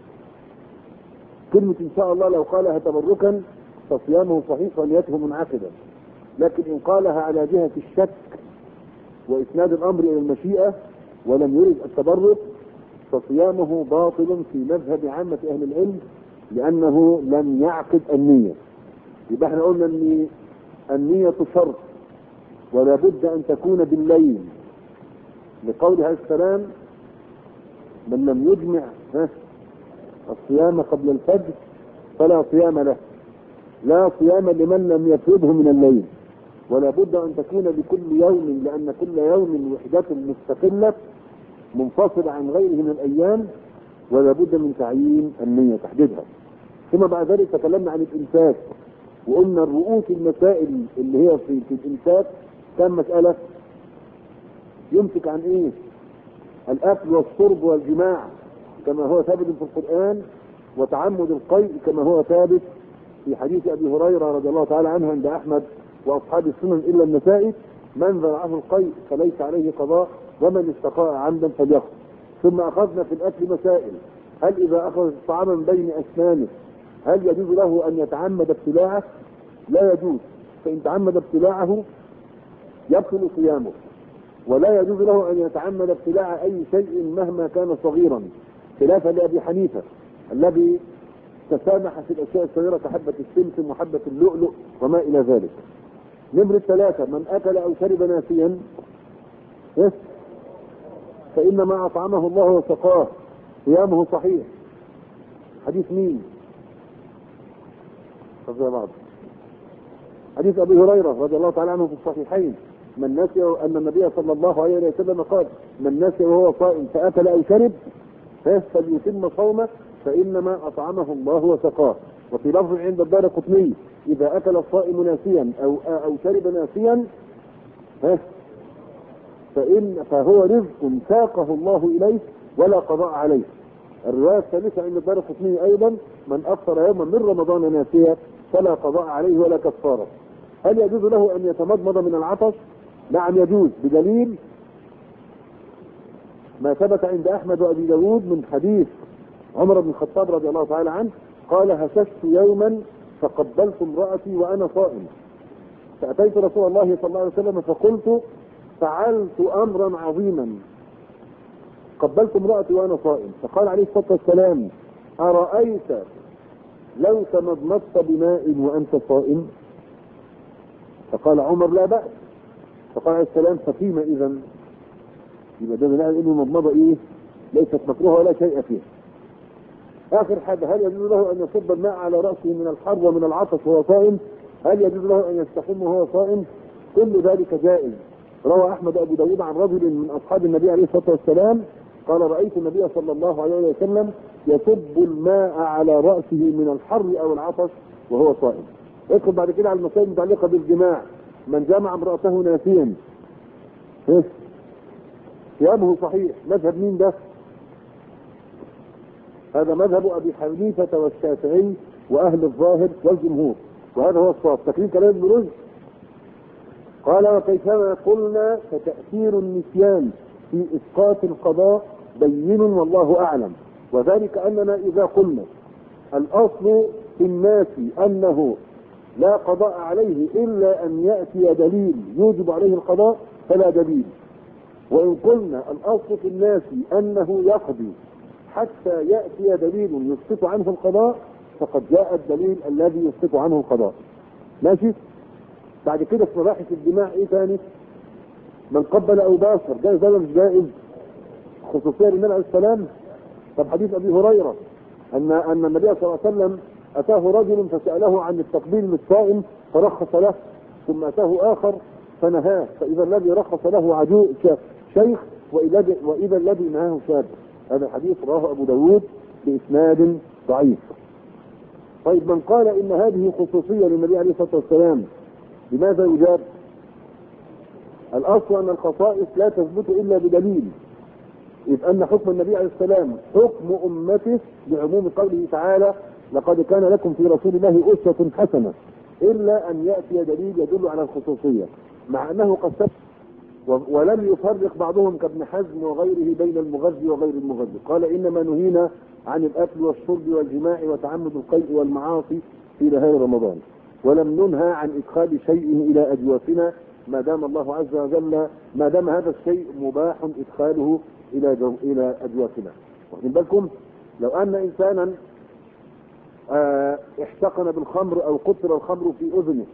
كلمة إن شاء الله لو قالها تبركا فصيامه صحيح ونيته منعقدة، لكن إن قالها على جهة الشك وإسناد الأمر إلى المشيئة ولم يرد التبرك فصيامه باطل في مذهب عامة أهل العلم، لأنه لم يعقد النية. يبقى احنا قلنا أن النية شرط ولا بد أن تكون بالليل، لقوله عليه السلام من لم يجمع الصيام قبل الفجر فلا صيام له. لا صيام لمن لم يفرضه من الليل، ولا بد أن تكون بكل يوم، لأن كل يوم وحدة مستقلة منفصلة عن غيره من الأيام، ولا بد من تعيين النية تحديدها. ثم بعد ذلك تكلمنا عن الإمساك، وقلنا الرؤوس المسائل اللي هي في, في الإمساك كم مسألة؟ يمسك عن إيه؟ الأكل والشرب والجماع كما هو ثابت في القرآن، وتعمد القيء كما هو ثابت في حديث أبي هريرة رضي الله تعالى عنه عند أحمد وأصحاب السنن إلا النسائي: من ذرعه القيء فليس عليه قضاء ومن استقاء عمدا فليقض. ثم أخذنا في الأكل مسائل: هل إذا أخذ طعاما بين أسنانه هل يجوز له أن يتعمد ابتلاعه؟ لا يجوز، فإن تعمد ابتلاعه يبطل صيامه، ولا يجوز له أن يتعمد ابتلاع أي شيء مهما كان صغيرا، خلافا لأبي حنيفة الذي تسامح في الأشياء الصغيرة كحبة السمسم وحبة اللؤلؤ وما إلى ذلك. نمرة ثلاثة: من أكل أو شرب ناسيا فإنما أطعمه الله وسقاه، صيامه صحيح. حديث مين؟ رضي بعض حديث أبي هريرة رضي الله تعالى عنه في الصحيحين: من نسي أن النبي صلى الله عليه وسلم قال: من نسي وهو صائم فأكل أو شرب فليتم صومه فإنما أطعمه الله وسقاه. وفي لفظ عند الدارقطني: إذا أكل الصائم ناسيا أو أو شرب ناسيا فإن فهو رزق ساقه الله إليه ولا قضاء عليه. الرواية الثالثة عند الدارقطني أيضا: من أفطر يوما من رمضان ناسيا فلا قضاء عليه ولا كفارة. هل يجوز له أن يتمضمض من العطش؟ نعم يجوز، بدليل ما ثبت عند أحمد وأبي داود من حديث عمر بن الخطاب رضي الله تعالى عنه قال: هششت يوما فقبلت امرأتي وأنا صائم، فأتيت رسول الله صلى الله عليه وسلم فقلت: فعلت أمرا عظيما، قبلت امرأتي وأنا صائم. فقال عليه الصلاة والسلام: أرأيت لو تمضمضت بماء وأنت صائم؟ فقال عمر: لا بأس. فقال عليه السلام: ففيما إذا؟ يبقى ده دليل إن المضمضة إيه؟ ليست مكروهة ولا شيء فيها. آخر حاجة: هل يجوز له أن يصب الماء على رأسه من الحر ومن العطش وهو صائم؟ هل يجوز له أن يستحم وهو صائم؟ كل ذلك جائز. روى أحمد أبو داود عن رجل من أصحاب النبي عليه الصلاة والسلام قال: رأيت النبي صلى الله عليه وسلم يصب الماء على رأسه من الحر أو العطش وهو صائم. ادخل بعد كده على المسائل المتعلقة بالجماع. من جامع امرأته ناسيا صيامه صحيح. مذهب مين ده؟ هذا مذهب أبي حنيفة والشافعي وأهل الظاهر والجمهور، وهذا هو الصواب. تكريم كلام ابن رشد قال: وكيفما قلنا فتأثير النسيان في إسقاط القضاء بين والله أعلم، وذلك أننا إذا قلنا الأصل في الناس أنه لا قضاء عليه إلا أن يأتي دليل يوجب عليه القضاء فلا دليل، وإن قلنا الأصل في الناس أنه يقضي حتى يأتي دليل يسقط عنه القضاء فقد جاء الدليل الذي يسقط عنه القضاء. ماشي؟ بعد كده في مباحث الدماء ايه ثاني؟ من قبل او باشر، جائز ولا مش جائز؟ خصوصيه للنبي عليه السلام. طب حديث ابي هريره ان ان النبي صلى الله عليه وسلم اتاه رجل فساله عن التقبيل للصائم فرخص له، ثم اتاه اخر فنهاه، فاذا الذي رخص له عجوز شيخ واذا الذي نهاه شاب. هذا الحديث رواه ابو داود باسناد ضعيف. طيب من قال ان هذه خصوصيه للنبي عليه الصلاه والسلام لماذا يجاب؟ الاصل ان الخصائص لا تثبت الا بدليل، اذ ان حكم النبي عليه السلام حكم امته بعموم قوله تعالى: لقد كان لكم في رسول الله اسوة حسنة، الا ان ياتي دليل يدل على الخصوصية، مع انه قد ثبت ولم يفرق بعضهم كابن حزم وغيره بين المغذي وغير المغذي. قال: انما نهينا عن الاكل والشرب والجماع وتعمد القيء والمعاصي في نهار رمضان، ولم ننهى عن ادخال شيء الى اجوافنا ما دام الله عز وجل ما دام هذا الشيء مباح ادخاله الى جو الى اجوافنا. واخدين بالكم؟ لو ان انسانا اه احتقن بالخمر او قطر الخمر في اذنه،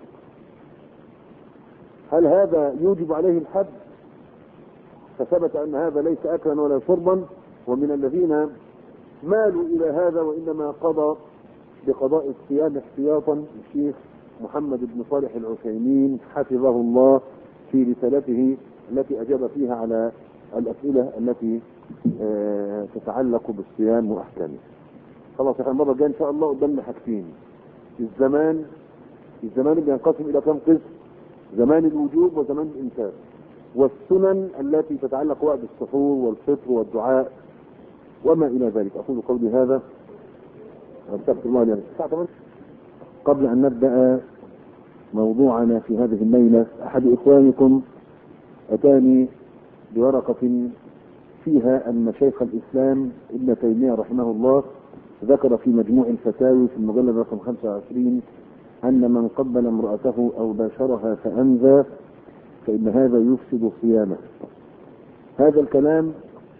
هل هذا يوجب عليه الحد؟ فثبت ان هذا ليس اكلا ولا شربا، ومن الذين مالوا الى هذا وانما قضى بقضاء الصيام احتياطا الشيخ محمد بن صالح العثيمين حفظه الله في رسالته التي اجاب فيها على الاسئله التي اه تتعلق بالصيام واحكامه. خلاص يا اخي، المره الجايه ان شاء الله قدامنا حاجتين. الزمان الزمان بينقسم الى كم قسم؟ زمان الوجوب وزمان الامساك، والسنن التي تتعلق بقى بالسحور والفطر والدعاء وما الى ذلك. اقول قولي هذا واستغفر الله لي ولكم. قبل ان نبدا موضوعنا في هذه الليله، احد اخوانكم اتاني بورقه فيها ان شيخ الاسلام ابن تيميه رحمه الله ذكر في مجموع الفتاوي في المجلد رقم خمسة وعشرين أن من قبل امرأته أو باشرها فأنذى فإن هذا يفسد صيامه. هذا الكلام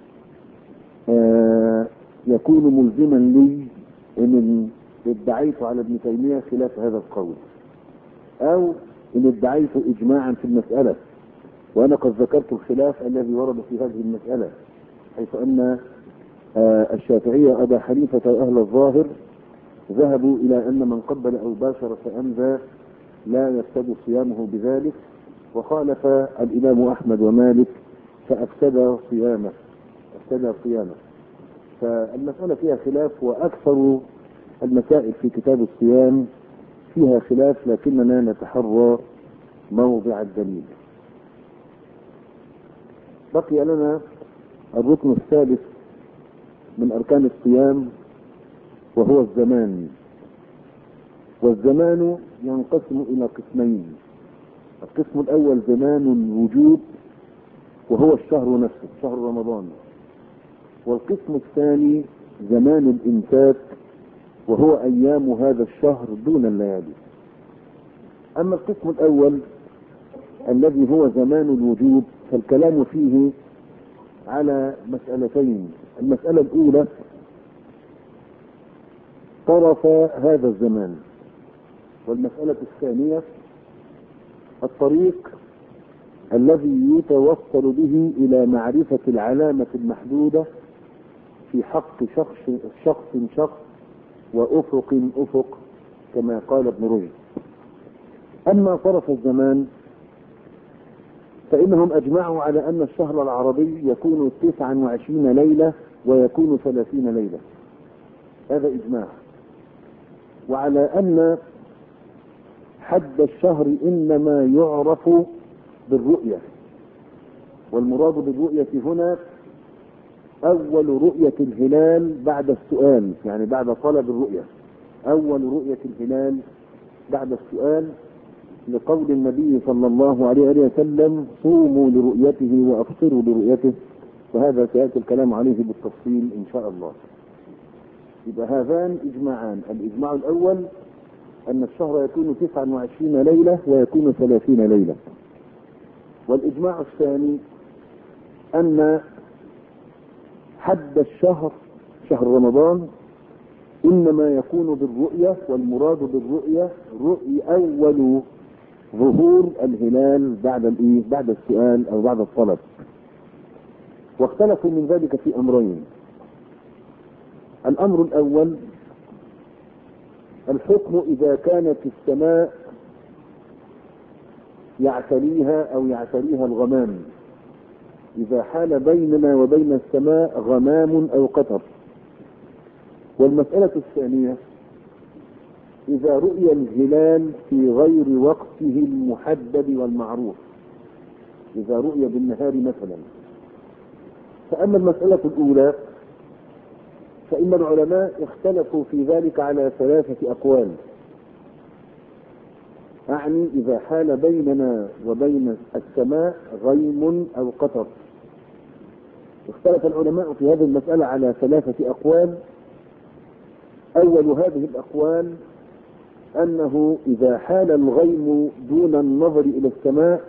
آه يكون ملزما لي إن ادعيت على ابن تيمية خلاف هذا القول، أو إن ادعيت إجماعا في المسألة، وأنا قد ذكرت الخلاف الذي ورد في هذه المسألة، حيث أن آه الشافعية أبا حنيفة وأهل الظاهر ذهبوا إلى أن من قبل أو باشر فأنذى لا يفسد صيامه بذلك، وخالف الإمام أحمد ومالك فأفسد صيامه أفسد صيامه. فالمسألة فيها خلاف، وأكثر المسائل في كتاب الصيام فيها خلاف، لكننا نتحرى موضع الدليل. بقي لنا الركن الثالث من أركان الصيام وهو الزمان. والزمان ينقسم إلى قسمين: القسم الأول زمان الوجوب وهو الشهر نفسه، شهر رمضان. والقسم الثاني زمان الإمساك وهو أيام هذا الشهر دون الليالي. أما القسم الأول الذي هو زمان الوجوب فالكلام فيه على مسألتين: المسألة الأولى طرف هذا الزمان، والمسألة الثانية الطريق الذي يتوصل به إلى معرفة العلامة المحدودة في حق شخص شخص شخص وأفق أفق كما قال ابن رشد. أما طرف الزمان فإنهم أجمعوا على أن الشهر العربي يكون تسعا وعشرين ليلة ويكون ثلاثين ليلة، هذا إجماع. وعلى أن حد الشهر إنما يعرف بالرؤية، والمراد بالرؤية هنا أول رؤية الهلال بعد السؤال، يعني بعد طلب الرؤية، أول رؤية الهلال بعد السؤال، لقول النبي صلى الله عليه وسلم: صوموا لرؤيته وأفطروا لرؤيته. وهذا سيأتي الكلام عليه بالتفصيل إن شاء الله. يبقى هذان إجماعان: الإجماع الأول أن الشهر يكون تسعا وعشرين ليلة ويكون ثلاثين ليلة، والإجماع الثاني أن حد الشهر شهر رمضان إنما يكون بالرؤية، والمراد بالرؤية رؤية أول ظهور الهلال بعد الإيه؟ بعد السؤال أو بعد الطلب. واختلفوا من ذلك في أمرين: الأمر الأول الحكم إذا كانت السماء يعتريها أو يعتريها الغمام، إذا حال بيننا وبين السماء غمام أو قطر. والمسألة الثانية إذا رؤي الهلال في غير وقته المحدد والمعروف، إذا رؤي بالنهار مثلا. فأما المسألة الأولى فإن العلماء اختلفوا في ذلك على ثلاثة أقوال، أعني إذا حال بيننا وبين السماء غيم أو قطر. اختلف العلماء في هذه المسألة على ثلاثة أقوال. أول هذه الأقوال أنه إذا حال الغيم دون النظر إلى السماء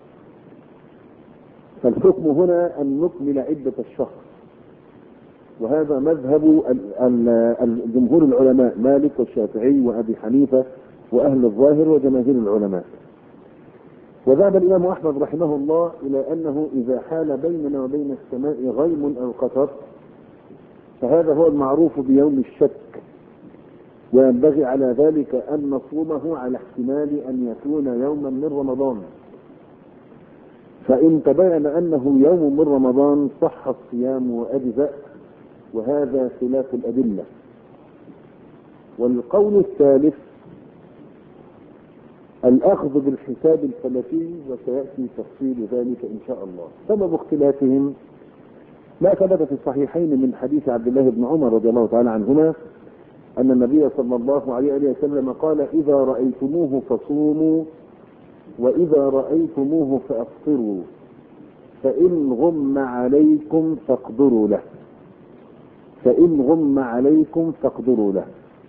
فالحكم هنا أن نكمل عدة الشهر، وهذا مذهب الجمهور العلماء مالك والشافعي وأبي حنيفة وأهل الظاهر وجماهير العلماء. وذهب الإمام أحمد رحمه الله إلى أنه إذا حال بيننا وبين السماء غيم أو قطر فهذا هو المعروف بيوم الشك، وينبغي على ذلك أن نصومه على احتمال أن يكون يوما من رمضان. فإن تبين أنه يوم من رمضان صح الصيام وأجزأ، وهذا خلاف الأدلة. والقول الثالث الأخذ بالحساب الفلكي، وسيأتي تفصيل ذلك إن شاء الله. سبب اختلافهم ما ثبت في الصحيحين من حديث عبد الله بن عمر رضي الله تعالى عنهما أن النبي صلى الله عليه وسلم قال: إذا رأيتموه فصوموا، وإذا رأيتموه فأفطروا، فإن غم عليكم فاقدروا له. فإن غم عليكم فاقدروا له.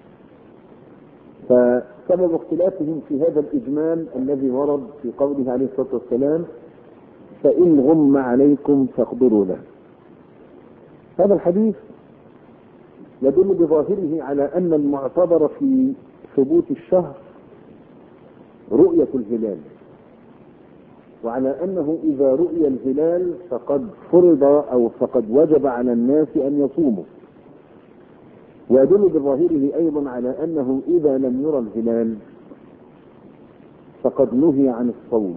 فسبب اختلافهم في هذا الإجمال الذي ورد في قوله عليه الصلاة والسلام فإن غم عليكم فاقدروا له. هذا الحديث يدل بظاهره على أن المعتبر في ثبوت الشهر رؤية الهلال، وعلى أنه إذا رؤي الهلال فقد فرض أو فقد وجب على الناس أن يصوموا، ويدل بظاهره أيضا على أنه إذا لم يرى الهلال فقد نهي عن الصوم.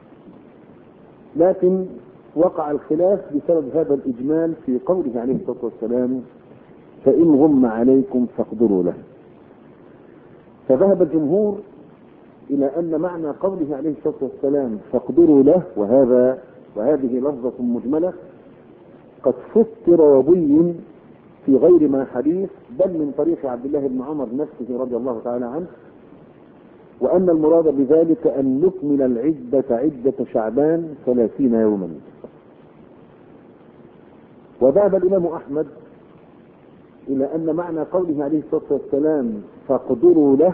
لكن وقع الخلاف بسبب هذا الإجمال في قوله عليه الصلاة والسلام فإن غم عليكم فاقدروا له. فذهب الجمهور إلى أن معنى قوله عليه الصلاة والسلام فاقدروا له، وهذا وهذه لفظة مجملة قد فسر وبين في غير ما حديث، بل من طريق عبد الله بن عمر نفسه رضي الله تعالى عنه، وأن المراد بذلك أن نكمل العدة عدة شعبان ثلاثين يوما. وذهب الإمام أحمد إلى أن معنى قوله عليه الصلاة والسلام فاقدروا له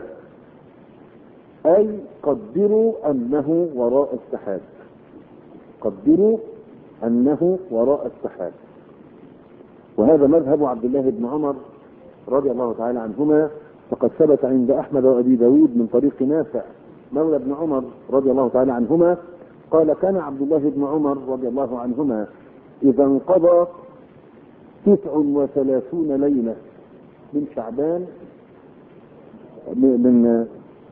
أي قدروا أنه وراء السحاب، قدروا أنه وراء السحاب. وهذا مذهب عبد الله بن عمر رضي الله تعالى عنهما، فقد ثبت عند أحمد وأبي داود من طريق نافع مولى ابن عمر رضي الله تعالى عنهما قال كان عبد الله بن عمر رضي الله عنهما إذا انقضى تسع وثلاثون ليلة من شعبان من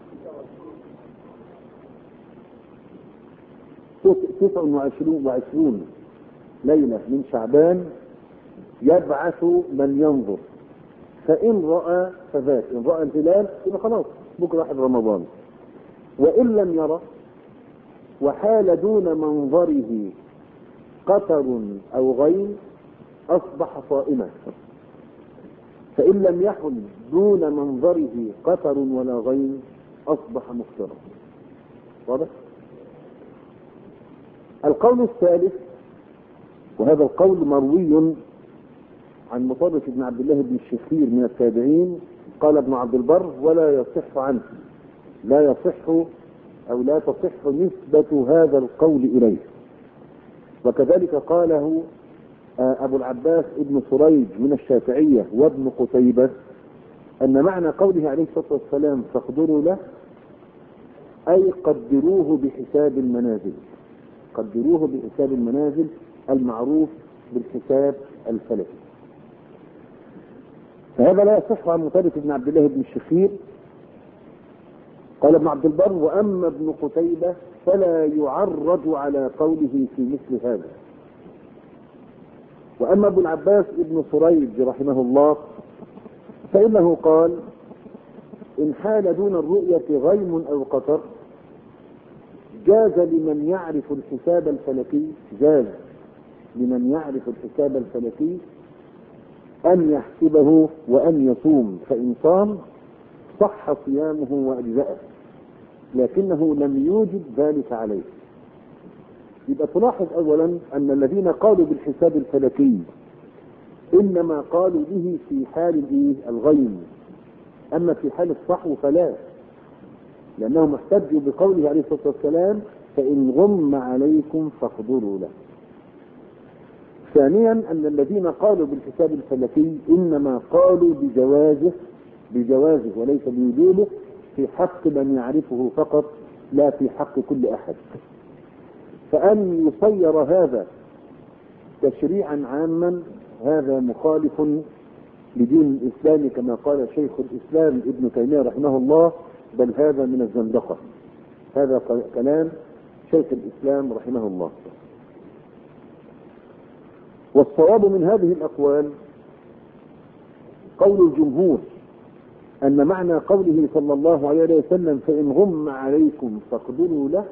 تسع وعشرون ليلة من شعبان يبعث من ينظر، فإن رأى فذاك، إن رأى الهلال يبقى خلاص بكرة واحد رمضان، وإن لم يرى وحال دون منظره قطر أو غيم أصبح صائما، فإن لم يحل دون منظره قطر ولا غيم أصبح مفطرا. واضح؟ القول الثالث، وهذا القول مروي عن مطرف بن عبد الله بن الشخير من التابعين، قال ابن عبد البر ولا يصح عنه، لا يصح أو لا تصح نسبة هذا القول إليه. وكذلك قاله أبو العباس ابن سريج من الشافعية وابن قتيبة، أن معنى قوله عليه الصلاة والسلام فاقدروا له أي قدروه بحساب المنازل، قدروه بحساب المنازل المعروف بالحساب الفلكي. فهذا لا يصح عن مطرف بن عبد الله بن الشخير. قال ابن عبد البر وأما ابن قتيبة فلا يعرج على قوله في مثل هذا. وأما ابو العباس ابن سريج رحمه الله فإنه قال إن حال دون الرؤية غيم أو قطر جاز لمن يعرف الحساب الفلكي، جاز لمن يعرف الحساب الفلكي أن يحسبه وأن يصوم، فإن صام صح صيامه وأجزأه، لكنه لم يوجب ذلك عليه. يبقى تلاحظ أولا أن الذين قالوا بالحساب الفلكي إنما قالوا به في حال الغيم، أما في حال الصحو فلا، لأنهم احتجوا بقوله عليه الصلاة والسلام فإن غم عليكم فاقدروا له. ثانيا أن الذين قالوا بالحساب الفلكي إنما قالوا بجوازه بجوازه وليس بوجوبه في حق من يعرفه فقط، لا في حق كل أحد. فأن يصير هذا تشريعا عاما هذا مخالف لدين الإسلام كما قال شيخ الإسلام ابن تيمية رحمه الله، بل هذا من الزندقة. هذا كلام شيخ الإسلام رحمه الله. والصواب من هذه الأقوال قول الجمهور أن معنى قوله صلى الله عليه وسلم فإن غم عليكم فاقدروا له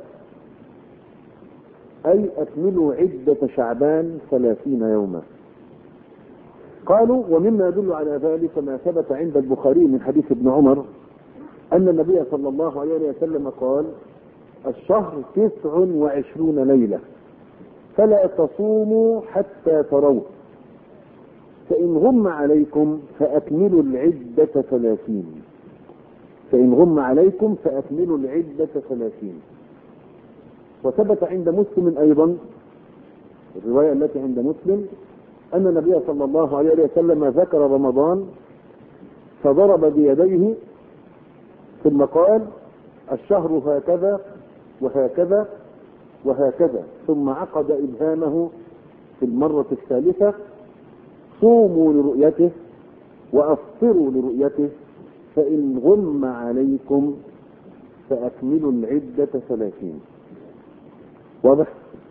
أي أكملوا عدة شعبان ثلاثين يوما. قالوا ومما يدل على ذلك ما ثبت عند البخاري من حديث ابن عمر أن النبي صلى الله عليه وسلم قال الشهر تسع وعشرون ليلة فلا تصوموا حتى تروه، فإن غم عليكم فأكملوا العدة ثلاثين. فإن غم عليكم فأكملوا العدة ثلاثين. وثبت عند مسلم أيضا الرواية التي عند مسلم أن النبي صلى الله عليه وسلم ذكر رمضان فضرب بيديه ثم قال الشهر هكذا وهكذا وهكذا، ثم عقد إبهامه في المرة الثالثة صوموا لرؤيته وأفطروا لرؤيته فإن غم عليكم فأكملوا العدة ثلاثين. واضح؟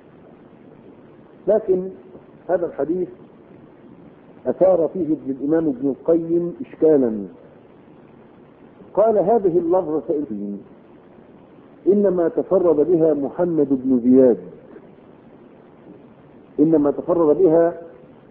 لكن هذا الحديث أثار فيه الإمام ابن القيم إشكالا. قال هذه اللفظة إنما تفرد بها محمد بن زياد، إنما تفرد بها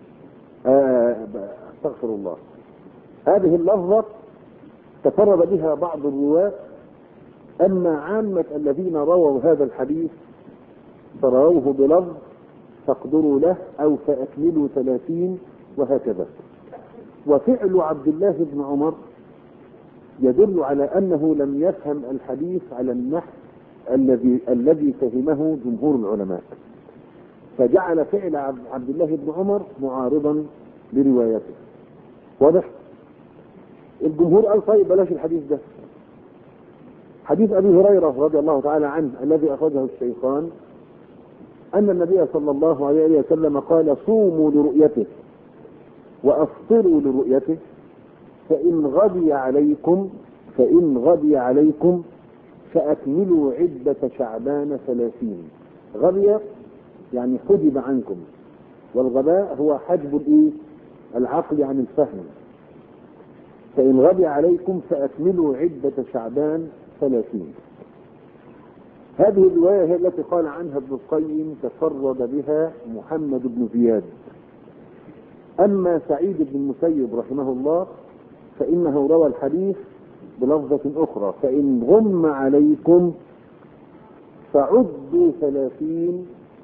استغفر آه الله هذه اللفظة تفرد بها بعض الرواة، أما عامة الذين رووا هذا الحديث فرووه بلفظ فاقدروا له أو فأكملوا ثلاثين وهكذا. وفعل عبد الله بن عمر يدل على أنه لم يفهم الحديث على النحو الذي الذي فهمه جمهور العلماء، فجعل فعل عبد الله بن عمر معارضا لروايته. واضح؟ الجمهور قال طيب بلاش الحديث ده. حديث أبي هريرة رضي الله تعالى عنه الذي أخرجه الشيخان أن النبي صلى الله عليه وسلم قال صوموا لرؤيته وأفطروا لرؤيته فإن غبي عليكم فإن غبي عليكم فأكملوا عدة شعبان ثلاثين. غبي يعني حجب عنكم، والغباء هو حجب الإيه؟ العقل عن الفهم. فإن غبي عليكم فأكملوا عدة شعبان ثلاثين. هذه الرواية هي التي قال عنها ابن القيم تفرد بها محمد بن زياد. أما سعيد بن المسيب رحمه الله فإنه روى الحديث بلفظة أخرى فإن غم عليكم فعدوا ثلاثين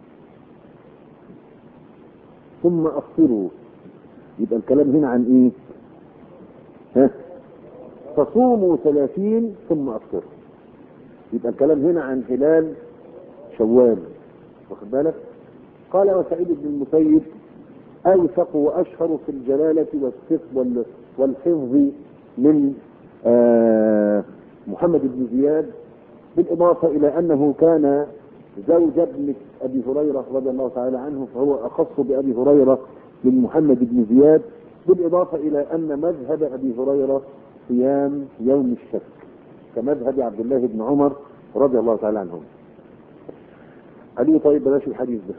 ثم أفطروا. يبقى الكلام هنا عن إيه؟ ها؟ فصوموا ثلاثين ثم أفطروا. يبقى الكلام هنا عن هلال شوال. واخد بالك؟ قال وسعيد بن المسيب أوثق وأشهر في الجلالة والصدق والحفظ من آه محمد بن زياد، بالإضافة إلى أنه كان زوج ابن أبي هريرة رضي الله تعالى عنه، فهو أخص بأبي هريرة من محمد بن زياد، بالإضافة إلى أن مذهب أبي هريرة صيام يوم الشك كمذهب عبد الله بن عمر رضي الله تعالى عنهم. عليه طيب بلاش الحديث ده.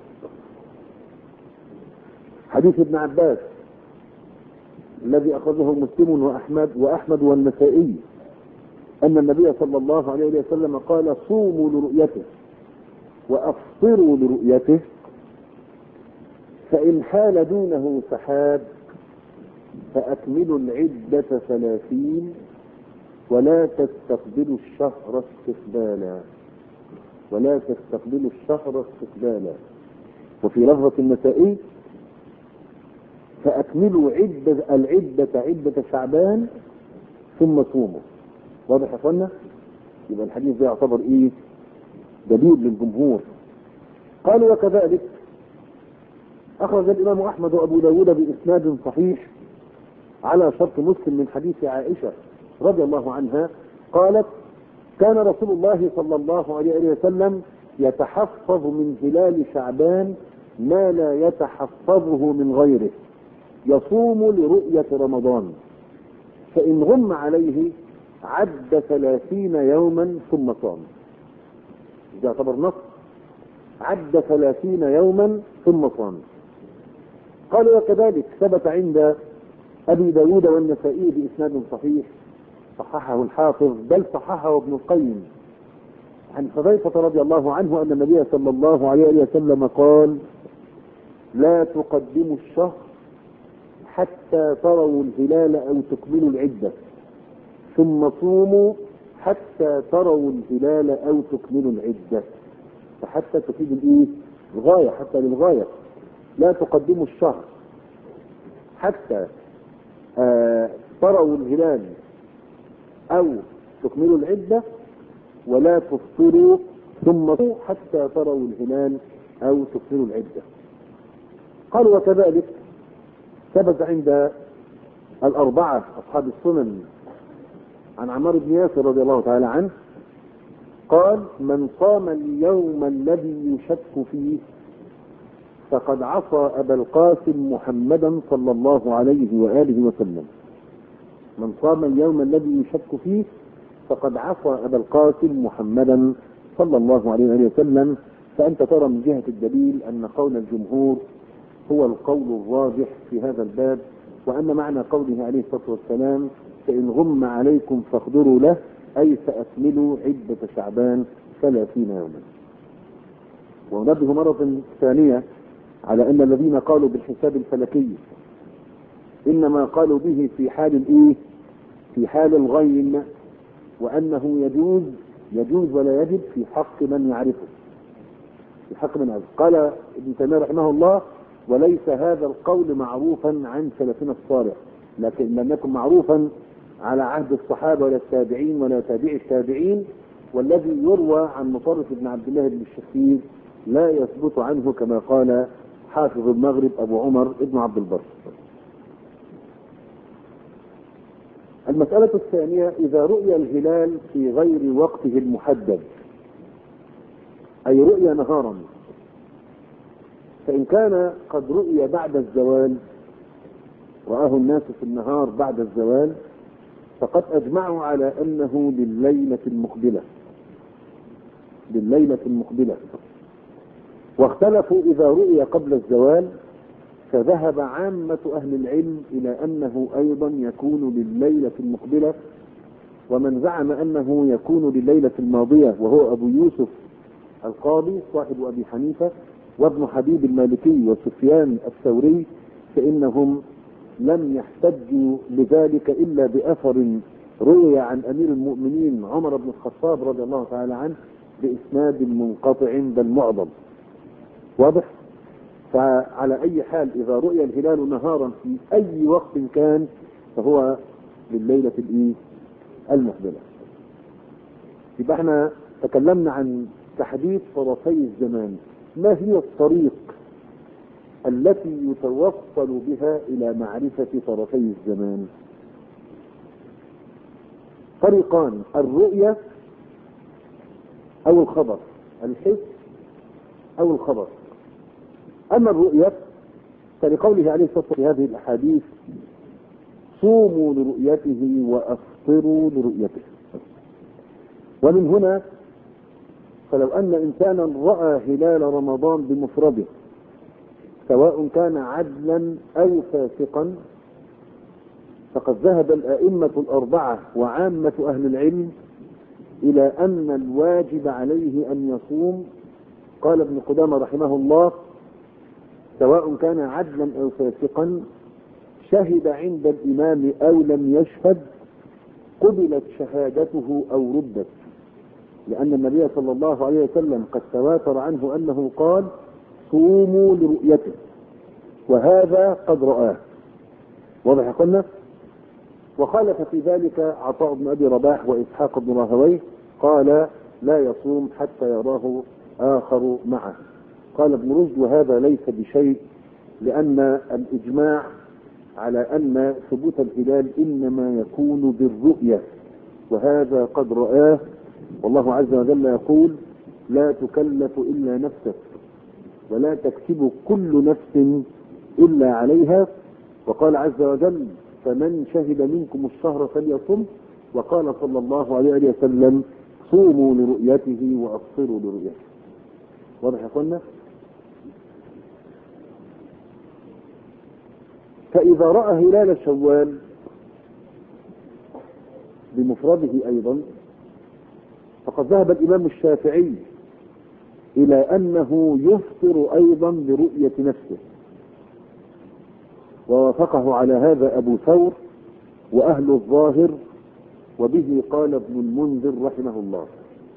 حديث ابن عباس الذي أخرجه مسلم وأحمد وأحمد والنسائي أن النبي صلى الله عليه وسلم قال صوموا لرؤيته وأفطروا لرؤيته فإن حال دونه سحاب فأكملوا العدة ثلاثين ولا تستقبلوا الشهر استقبالا ولا تستقبلوا الشهر استقبالا. وفي لفظة النسائي فأكملوا عدة العدة عدة شعبان ثم صوموا. واضح يا اخوانا؟ يبقى الحديث ده يعتبر ايه؟ دليل للجمهور. قالوا وكذلك أخرج الإمام أحمد وأبو داود بإسناد صحيح على شرط مسلم من حديث عائشة رضي الله عنها قالت كان رسول الله صلى الله عليه وسلم يتحفظ من هلال شعبان ما لا يتحفظه من غيره يصوم لرؤية رمضان فإن غم عليه عد ثلاثين يوما ثم صام. ده يعتبر نص. عد ثلاثين يوما ثم صام. قالوا وكذلك ثبت عند أبي داود والنسائي بإسناد صحيح صححه الحافظ بل صححه ابن القيم عن حذيفة رضي الله عنه أن النبي صلى الله عليه وسلم قال لا تقدموا الشهر حتى تروا الهلال أو تكملوا العدة ثم صوموا حتى تروا الهلال أو تكملوا العدة. فحتى تفيد الإيه؟ الغاية، حتى للغاية. لا تقدموا الشهر حتى آه تروا الهلال أو تكملوا العدة، ولا تفطروا ثم حتى تروا الهلال أو تكملوا العدة. قالوا وكذلك ثبت عند الأربعة أصحاب السنن عن عمار بن ياسر رضي الله تعالى عنه قال: من صام اليوم الذي يشك فيه فقد عصى أبا القاسم محمدا صلى الله عليه وآله وسلم. من صام اليوم الذي يشك فيه فقد عصى أبا القاسم محمدا صلى الله عليه وآله وسلم. فأنت ترى من جهة الدليل أن قول الجمهور هو القول الراجح في هذا الباب، وأن معنى قوله عليه الصلاة والسلام: فإن غم عليكم فاقدروا له، أي فأكملوا عدة شعبان ثلاثين يوما. ونبه مرة ثانية على أن الذين قالوا بالحساب الفلكي إنما قالوا به في حال الإيه؟ في حال الغيم، وأنه يجوز يجوز ولا يجب في حق من يعرفه، في حق من يعرفه. قال ابن تيمية رحمه الله: وليس هذا القول معروفا عن سلفنا الصالح، لكن لم يكن معروفا على عهد الصحابة ولا التابعين ولا تابع التابعين، والذي يروى عن مطرف بن عبد الله بن الشخير لا يثبت عنه كما قال حافظ المغرب أبو عمر ابن عبد البر. المسألة الثانية: إذا رؤي الهلال في غير وقته المحدد، أي رؤيا نهارا، فإن كان قد رؤي بعد الزوال، رآه الناس في النهار بعد الزوال، فقد أجمعوا على أنه لليلة المقبلة لليلة المقبلة واختلفوا إذا رؤي قبل الزوال، فذهب عامة أهل العلم إلى أنه أيضا يكون لليلة المقبلة، ومن زعم أنه يكون لليلة الماضية وهو أبو يوسف القاضي صاحب أبي حنيفة وابن حبيب المالكي وسفيان الثوري، فإنهم لم يحتجوا لذلك إلا بأثر روي عن أمير المؤمنين عمر بن الخطاب رضي الله تعالى عنه بإسناد منقطع بل معظم. واضح؟ فعلى أي حال إذا رؤي الهلال نهارا في أي وقت كان فهو لليلة الإيه؟ المقبلة. يبقى احنا تكلمنا عن تحديد طرفي الزمان. ما هي الطريق التي يتوصل بها إلى معرفة طرفي الزمان؟ طريقان: الرؤية أو الخبر، الحس أو الخبر. أما الرؤية فلقوله عليه الصلاة والسلام في هذه الأحاديث: صوموا لرؤيته وأفطروا لرؤيته. ومن هنا فلو أن إنسانا رأى هلال رمضان بمفرده سواء كان عدلا أو فاسقا، فقد ذهب الأئمة الأربعة وعامة أهل العلم إلى أن الواجب عليه أن يصوم. قال ابن قدامة رحمه الله: سواء كان عدلا أو فاسقا شهد عند الإمام أو لم يشهد قبلت شهادته أو ردت، لأن النبي صلى الله عليه وسلم قد تواتر عنه أنه قال: صوموا لرؤيته، وهذا قد رآه. واضح قلنا؟ وخالف في ذلك عطاء بن أبي رباح وإسحاق بن راهويه، قال: لا يصوم حتى يراه آخر معه. قال ابن رشد: وهذا ليس بشيء، لأن الإجماع على أن ثبوت الهلال إنما يكون بالرؤية، وهذا قد رآه. والله عز وجل يقول: لا تكلف إلا نفسك ولا تكسب كل نفس إلا عليها. وقال عز وجل: فمن شهد منكم الشهر فليصم. وقال صلى الله عليه وسلم: صوموا لرؤيته وأفطروا لرؤيته. واضح يا اخوانا؟ فإذا رأى هلال شوال بمفرده أيضا، فقد ذهب الإمام الشافعي إلى أنه يفطر أيضا لرؤية نفسه، ووافقه على هذا أبو ثور وأهل الظاهر، وبه قال ابن المنذر رحمه الله.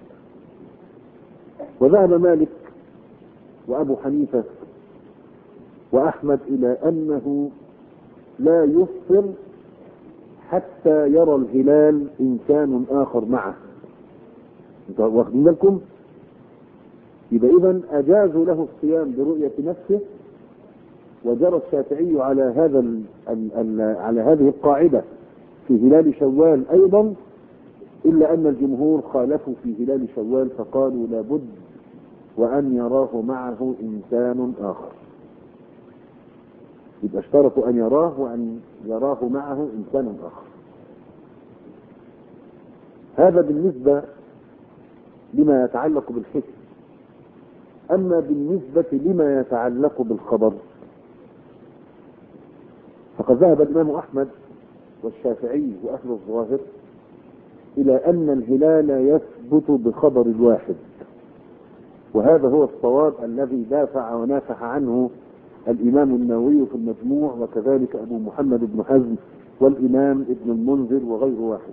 وذهب مالك وأبو حنيفة وأحمد إلى أنه لا يفطر حتى يرى الهلال إنسان آخر معه. انتوا واخدين بالكم؟ يبقى إذن أجازوا له الصيام برؤية نفسه، وجرى الشافعي على هذا ال ال ال على هذه القاعدة في هلال شوال أيضا، إلا أن الجمهور خالفوا في هلال شوال فقالوا لابد وأن يراه معه إنسان آخر. يبقى اشترطوا أن يراه وأن يراه معه إنسان آخر. هذا بالنسبة لما يتعلق بالحس. أما بالنسبة لما يتعلق بالخبر فقد ذهب الإمام أحمد والشافعي وأهل الظاهر إلى أن الهلال يثبت بخبر الواحد، وهذا هو الصواب الذي دافع ونافح عنه الإمام النووي في المجموع، وكذلك أبو محمد بن حزم والإمام ابن المنذر وغير واحد،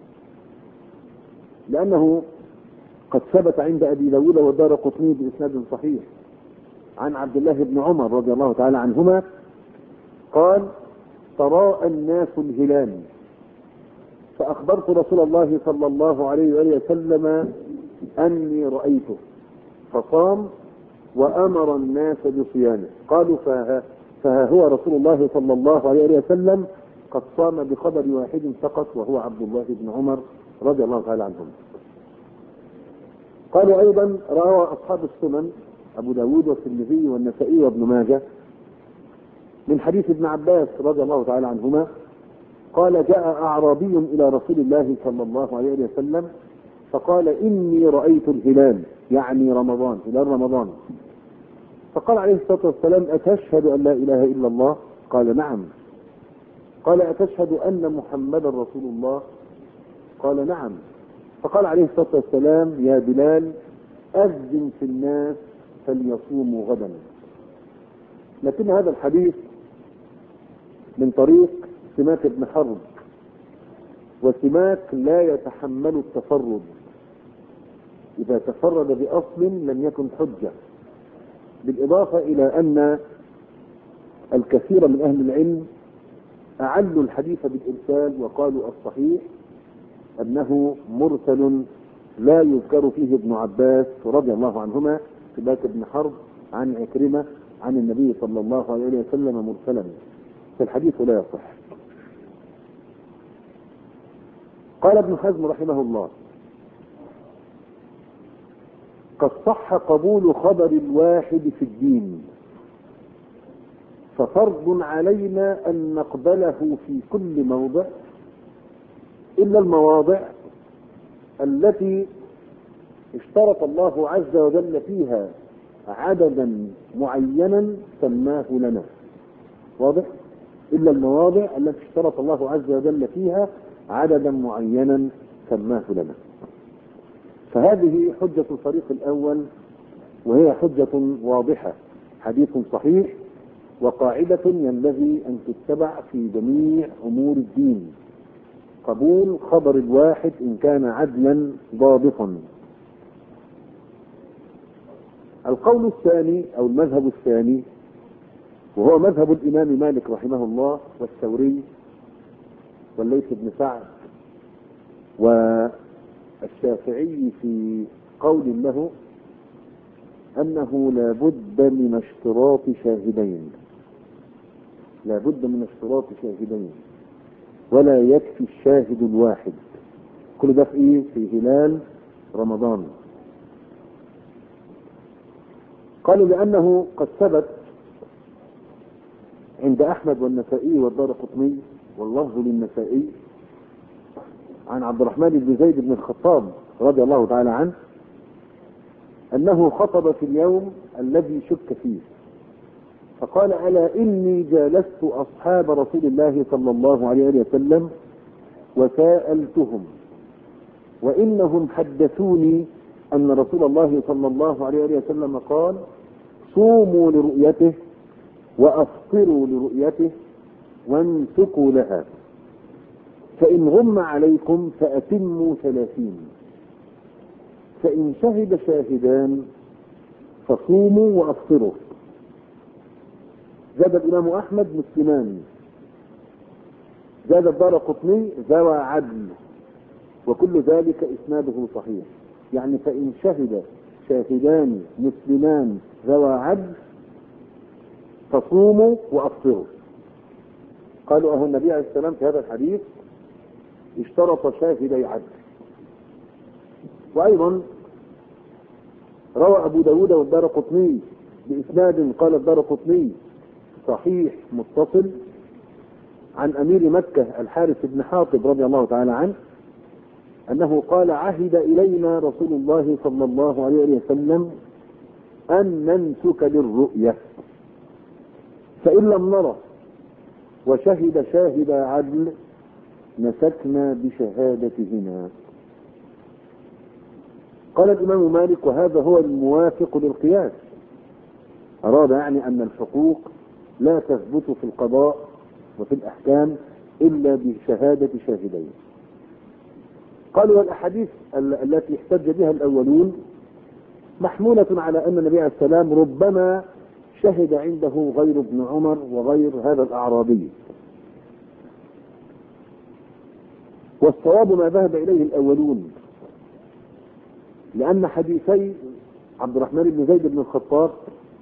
لأنه قد ثبت عند أبي داود والدارقطني بإسناد صحيح عن عبد الله بن عمر رضي الله تعالى عنهما قال: تراءى الناس الهلال فأخبرت رسول الله صلى الله عليه وآله وسلم أني رأيته فصام وأمر الناس بصيامه. قالوا فها, فها هو رسول الله صلى الله عليه وآله وسلم قد صام بخبر واحد فقط وهو عبد الله بن عمر رضي الله تعالى عنهم. قالوا أيضا روى أصحاب السنن أبو داود والترمذي والنسائي وابن ماجه من حديث ابن عباس رضي الله تعالى عنهما قال: جاء أعرابي إلى رسول الله صلى الله عليه وسلم فقال: إني رأيت الهلال، يعني رمضان، هلال رمضان. فقال عليه الصلاة والسلام: أتشهد أن لا إله إلا الله؟ قال: نعم. قال: أتشهد أن محمدا رسول الله؟ قال: نعم. فقال عليه الصلاة والسلام: يا بلال أذن في الناس فليصوموا غدا. لكن هذا الحديث من طريق سماك بن حرب، وسماك لا يتحمل التفرد، إذا تفرد بأصل لم يكن حجة، بالإضافة إلى أن الكثير من أهل العلم أعلوا الحديث بالإرسال وقالوا الصحيح أنه مرسل لا يذكر فيه ابن عباس رضي الله عنهما سماك بن حرب عن عكرمة عن النبي صلى الله عليه وسلم مرسلا، فالحديث لا يصح. قال ابن حزم رحمه الله: قد صح قبول خبر الواحد في الدين، ففرض علينا أن نقبله في كل موضع إلا المواضع التي اشترط الله عز وجل فيها عددا معينا سماه لنا. واضح؟ إلا المواضع التي اشترط الله عز وجل فيها عددا معينا سماه لنا. فهذه حجة الفريق الأول، وهي حجة واضحة، حديث صحيح وقاعدة ينبغي أن تتبع في جميع أمور الدين: قبول خبر الواحد إن كان عدلا ضابطا. القول الثاني أو المذهب الثاني، وهو مذهب الإمام مالك رحمه الله والثوري والليث بن سعد والشافعي في قول له أنه لا بد من اشتراط شاهدين، لا بد من اشتراط شاهدين ولا يكفي الشاهد الواحد. كل ده في ايه؟ في هلال رمضان. قالوا لأنه قد ثبت عند أحمد والنسائي والدارقطني واللفظ للنسائي عن عبد الرحمن بن زيد بن الخطاب رضي الله تعالى عنه أنه خطب في اليوم الذي شك فيه فقال: ألا إني جالست أصحاب رسول الله صلى الله عليه وسلم وسألتهم وإنهم حدثوني أن رسول الله صلى الله عليه وسلم قال: صوموا لرؤيته وأفطروا لرؤيته وامسكوا لها، فإن غم عليكم فأتموا ثلاثين، فإن شهد شاهدان فصوموا وأفطروا. زاد الإمام أحمد مسلمان زاد الدارقطني ذوى عدل، وكل ذلك إسناده صحيح. يعني فإن شهد شاهدان مسلمان ذوى عدل فصوموا وأفطروا. قالوا أهو النبي عليه السلام في هذا الحديث اشترط شاهدي عدل. وأيضا روى أبو داود والدارقطني بإسناد قال الدارقطني صحيح متصل عن أمير مكة الحارث بن حاطب رضي الله تعالى عنه أنه قال عهد إلينا رسول الله صلى الله عليه وسلم أن ننسك للرؤية، فإن لم نرى وشهد شاهد عدل نسكنا بشهادتهما. قال الإمام مالك وهذا هو الموافق للقياس، أراد يعني أن الحقوق لا تثبت في القضاء وفي الأحكام إلا بشهادة شاهدين. قالوا والأحاديث التي احتج بها الأولون محمولة على أن النبي عليه السلام ربما شهد عنده غير ابن عمر وغير هذا الأعرابي، والصواب ما ذهب إليه الأولون، لأن حديثي عبد الرحمن بن زيد بن الخطاب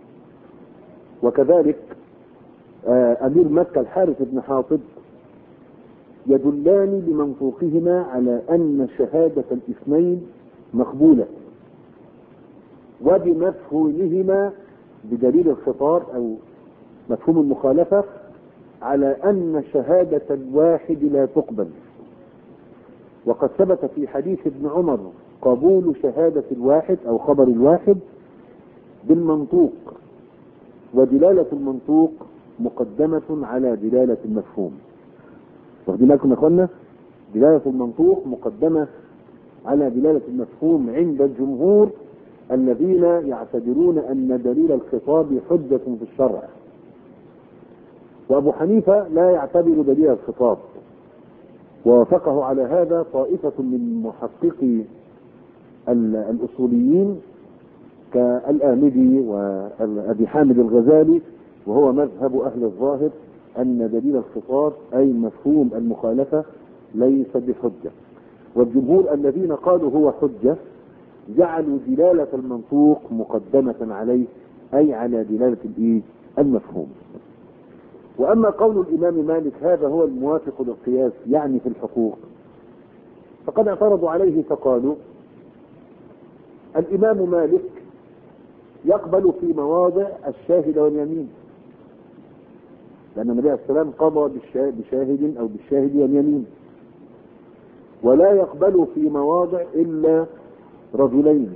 وكذلك أمير مكة الحارث بن حاطب يدلان بمنطوقهما على أن شهادة الاثنين مقبولة، وبمفهومهما بدليل الخطاب أو مفهوم المخالفة على أن شهادة الواحد لا تقبل. وقد ثبت في حديث ابن عمر قبول شهادة الواحد أو خبر الواحد بالمنطوق، ودلالة المنطوق مقدمة على دلالة المفهوم. واخدين بالكم يا اخوانا؟ دلالة المنطوق مقدمة على دلالة المفهوم عند الجمهور الذين يعتبرون أن دليل الخطاب حجة في الشرع، وأبو حنيفة لا يعتبر دليل الخطاب، ووافقه على هذا طائفة من محققي الأصوليين كالآمدي وأبي حامد الغزالي، وهو مذهب أهل الظاهر أن دليل الخطاب أي مفهوم المخالفة ليس بحجة. والجمهور الذين قالوا هو حجة جعلوا دلالة المنطوق مقدمة عليه أي على دلالة الإيه؟ المفهوم. وأما قول الإمام مالك هذا هو الموافق للقياس يعني في الحقوق، فقد اعترضوا عليه فقالوا الإمام مالك يقبل في مواضع الشاهد واليمين، لأن النبي عليه السلام قضى بشاهد أو بالشاهد واليمين، ولا يقبل في مواضع إلا رجلين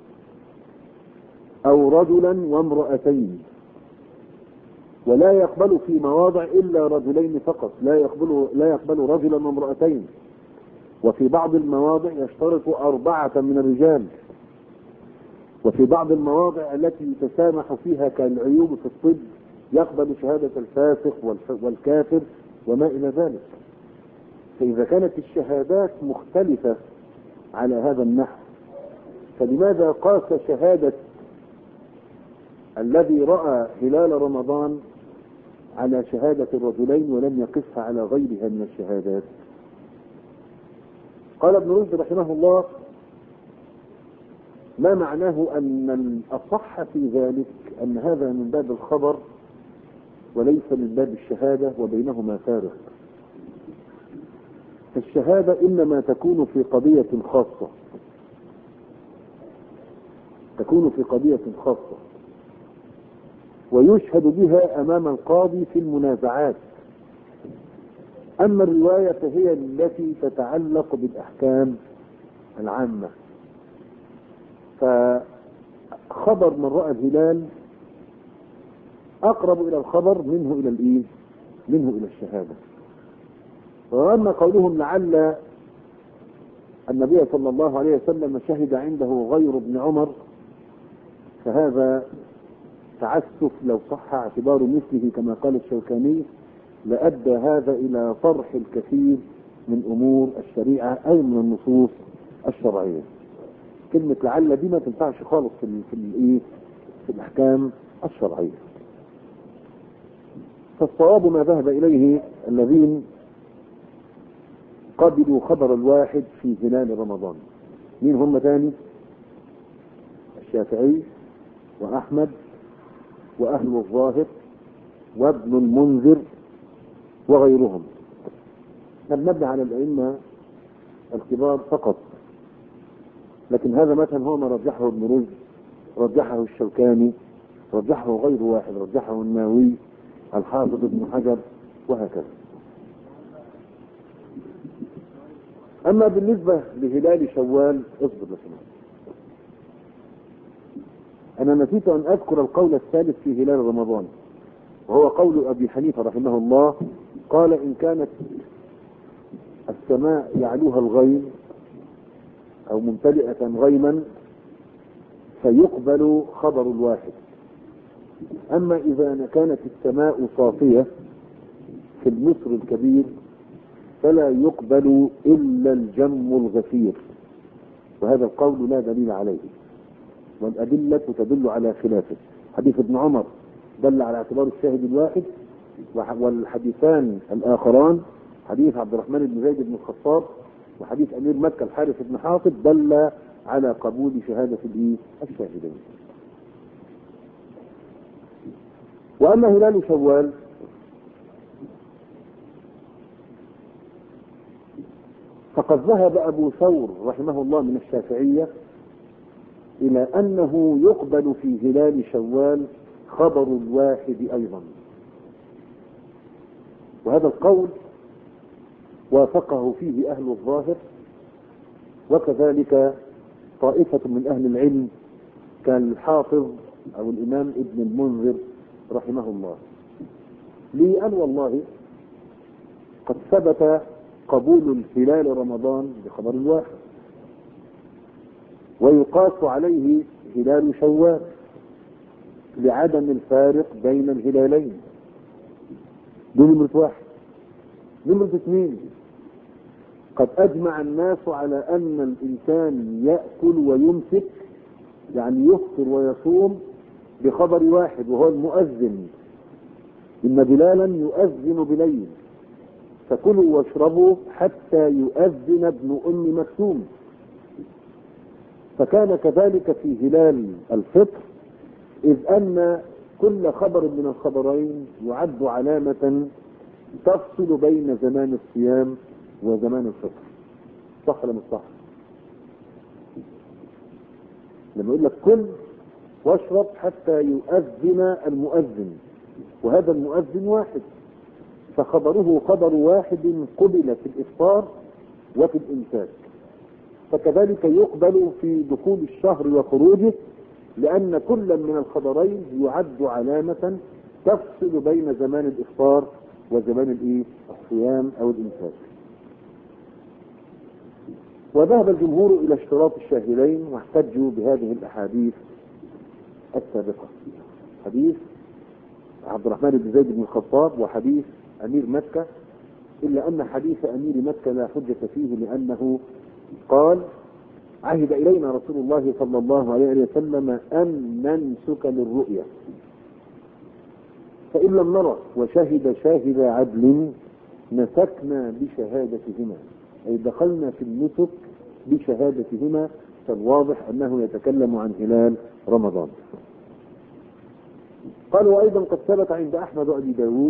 أو رجلا وامرأتين، ولا يقبل في مواضع إلا رجلين فقط، لا يقبل لا يقبل رجلا وامرأتين، وفي بعض المواضع يشترط أربعة من الرجال، وفي بعض المواضع التي يتسامح فيها كالعيوب في الطب يقبل شهادة الفاسق والكافر وما إلى ذلك. فإذا كانت الشهادات مختلفة على هذا النحو، فلماذا قاس شهادة الذي رأى هلال رمضان على شهادة الرجلين ولم يقسها على غيرها من الشهادات؟ قال ابن رشد رحمه الله ما معناه أن الأصح في ذلك أن هذا من باب الخبر وليس من باب الشهادة، وبينهما فارق. الشهادة إنما تكون في قضية خاصة، تكون في قضية خاصة ويشهد بها أمام القاضي في المنازعات. أما الرواية فهي التي تتعلق بالأحكام العامة، فخبر من رأى الهلال أقرب إلى الخبر منه إلى الإيه؟ منه إلى الشهادة. وأما قولهم لعل النبي صلى الله عليه وسلم شهد عنده غير ابن عمر، فهذا تعسف لو صح اعتبار مثله كما قال الشوكاني، لأدى هذا إلى طرح الكثير من أمور الشريعة أو من النصوص الشرعية. كلمة لعل دي ما تنفعش خالص في في الإيه؟ في الأحكام الشرعية. فالصواب ما ذهب إليه الذين قبلوا خبر الواحد في هلال رمضان. مين هم تاني؟ الشافعي وأحمد وأهل الظاهر وابن المنذر وغيرهم. لم نبني على الأئمة الكبار فقط، لكن هذا مثلا هو ما رجحه ابن رشد، رجحه الشوكاني، رجحه غير واحد، رجحه النووي، الحافظ ابن حجر، وهكذا. أما بالنسبة لهلال شوال، اصبر لسنا، أنا نسيت أن أذكر القول الثالث في هلال رمضان، وهو قول أبي حنيفة رحمه الله، قال إن كانت السماء يعلوها الغيم أو ممتلئة غيما فيقبل خبر الواحد، أما إذا كانت السماء صافية في المصر الكبير فلا يقبل إلا الجم الغفير، وهذا القول لا دليل عليه، والأدلة تدل على خلافه. حديث ابن عمر دل على اعتبار الشاهد الواحد، والحديثان الآخران حديث عبد الرحمن بن زيد بن الخطاب وحديث أمير مكة الحارث بن حاطب دل على قبول شهادة الشاهدين. وأما هلال شوال فقد ذهب أبو ثور رحمه الله من الشافعية إلى أنه يقبل في هلال شوال خبر الواحد أيضا، وهذا القول وافقه فيه أهل الظاهر، وكذلك طائفة من أهل العلم كالحافظ أو الإمام ابن المنذر رحمه الله. لأن والله قد ثبت قبول الهلال رمضان بخبر الواحد، ويقاس عليه هلال شوال لعدم الفارق بين الهلالين. دي نمرة واحد. نمرة اثنين، قد أجمع الناس على أن الإنسان يأكل ويمسك، يعني يفطر ويصوم بخبر واحد وهو المؤذن، إن بلالا يؤذن بليل فكلوا واشربوا حتى يؤذن ابن أم مكتوم. فكان كذلك في هلال الفطر، إذ أن كل خبر من الخبرين يعد علامة تفصل بين زمان الصيام وزمان الفطر. صح ولا مش صح؟ لما يقول لك كل واشرب حتى يؤذن المؤذن، وهذا المؤذن واحد، فخبره خبر واحد قبل في الإفطار وفي الإمساك. فكذلك يقبل في دخول الشهر وخروجه، لأن كل من الخبرين يعد علامة تفصل بين زمان الإفطار وزمان الإيه؟ الصيام أو الإمساك. وذهب الجمهور إلى اشتراط الشاهدين واحتجوا بهذه الأحاديث السابقة، حديث عبد الرحمن بن زيد بن الخطاب وحديث أمير مكة، إلا أن حديث أمير مكة لا حجة فيه، لأنه قال عهد إلينا رسول الله صلى الله عليه وسلم أن ننسك للرؤيا، فإن لم نرى وشهد شاهد عدل نسكنا بشهادتهما، أي دخلنا في النسك بشهادتهما. فالواضح أنه يتكلم عن هلال رمضان. قال وأيضا قد ثبت عند أحمد وأبي داود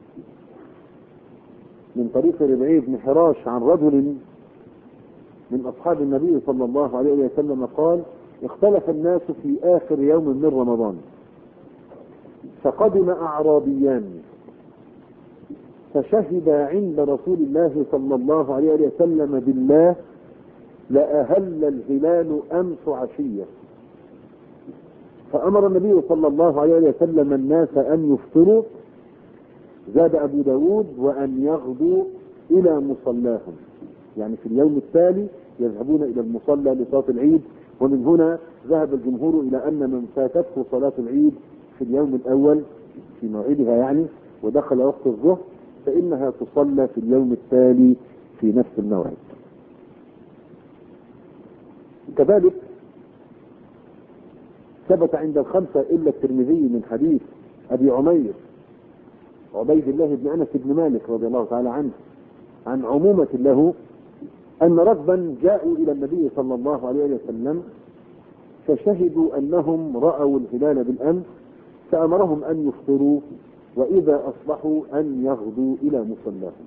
من طريق ربعي بن حراش عن رجل من أصحاب النبي صلى الله عليه وسلم قال اختلف الناس في آخر يوم من رمضان، فقدم أعرابيان فشهد عند رسول الله صلى الله عليه وسلم بالله لأهل الهلال أمس عشية، فأمر النبي صلى الله عليه وسلم الناس أن يفطروا، زاد أبو داود وأن يغدوا إلى مصلاهم، يعني في اليوم التالي يذهبون إلى المصلى لصلاة العيد. ومن هنا ذهب الجمهور إلى أن من فاتته صلاة العيد في اليوم الأول في موعدها يعني ودخل وقت الظهر فإنها تصلى في اليوم التالي في نفس الموعد. كذلك ثبت عند الخمسة إلا الترمذي من حديث أبي عمير عبيد الله بن أنس بن مالك رضي الله تعالى عنه عن عمومة له أن ركبا جاءوا إلى النبي صلى الله عليه وسلم فشهدوا أنهم رأوا الهلال بالأمس، فأمرهم أن يفطروا وإذا أصبحوا أن يغدوا إلى مصلاهم.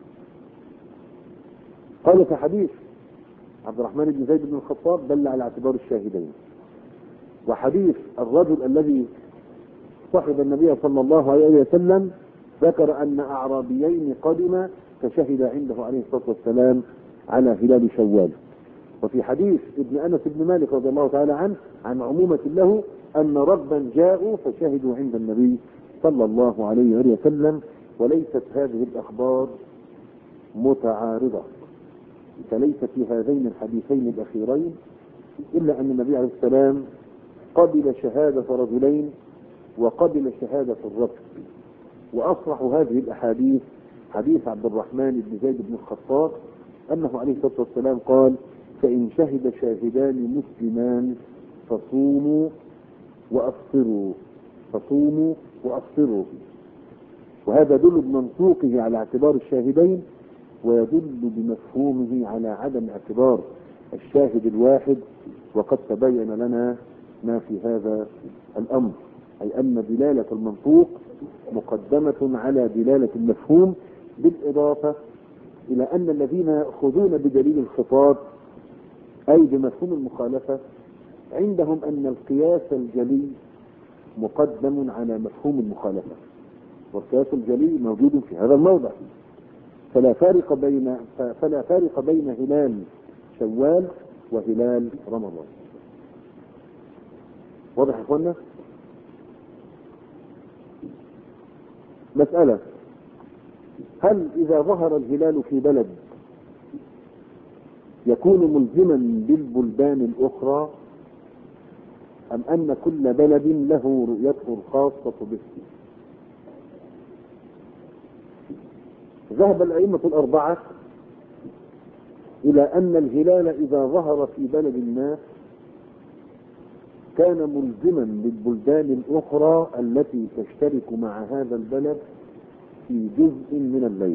قال في حديث عبد الرحمن بن زيد بن الخطاب دل على اعتبار الشاهدين، وحديث الرجل الذي صحب النبي صلى الله عليه وسلم ذكر أن أعرابيين قدم فشهد عنده عليه الصلاة والسلام على هلال شوال. وفي حديث ابن أنس بن مالك رضي الله تعالى عنه عن عمومة له أن ربا جاءوا فشهدوا عند النبي صلى الله عليه وسلم. وليست هذه الأخبار متعارضة، فليس في هذين الحديثين الأخيرين إلا أن النبي عليه السلام قبل شهادة رجلين وقبل شهادة الرجل. وأصرح هذه الأحاديث حديث عبد الرحمن بن زيد بن الخطاب أنه عليه الصلاة والسلام قال: فإن شهد شاهدان مسلمان فصوموا وأفطروا فصوموا وأفطروا. وهذا يدل بمنطوقه على اعتبار الشاهدين، ويدل بمفهومه على عدم اعتبار الشاهد الواحد. وقد تبين لنا ما في هذا الأمر، أي أن دلالة المنطوق مقدمة على دلالة المفهوم، بالإضافة إلى أن الذين يأخذون بدليل الخطاب أي بمفهوم المخالفة عندهم أن القياس الجلي مقدم على مفهوم المخالفة، والقياس الجلي موجود في هذا الموضع. فلا فارق بين فلا فارق بين هلال شوال وهلال رمضان. واضح يا اخوانا؟ مسألة: هل إذا ظهر الهلال في بلد يكون ملزما بالبلدان الأخرى، أم أن كل بلد له رؤيته الخاصة به؟ ذهب الأئمة الأربعة إلى أن الهلال إذا ظهر في بلد ما كان ملزما للبلدان الأخرى التي تشترك مع هذا البلد في جزء من الليل.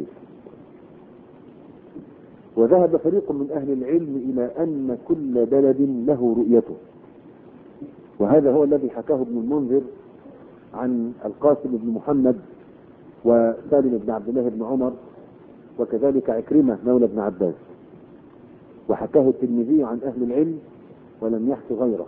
وذهب فريق من أهل العلم إلى أن كل بلد له رؤيته، وهذا هو الذي حكاه ابن المنذر عن القاسم بن محمد وسالم بن عبد الله بن عمر، وكذلك عكرمة مولى ابن عباس، وحكاه الترمذي عن أهل العلم ولم يحك غيره.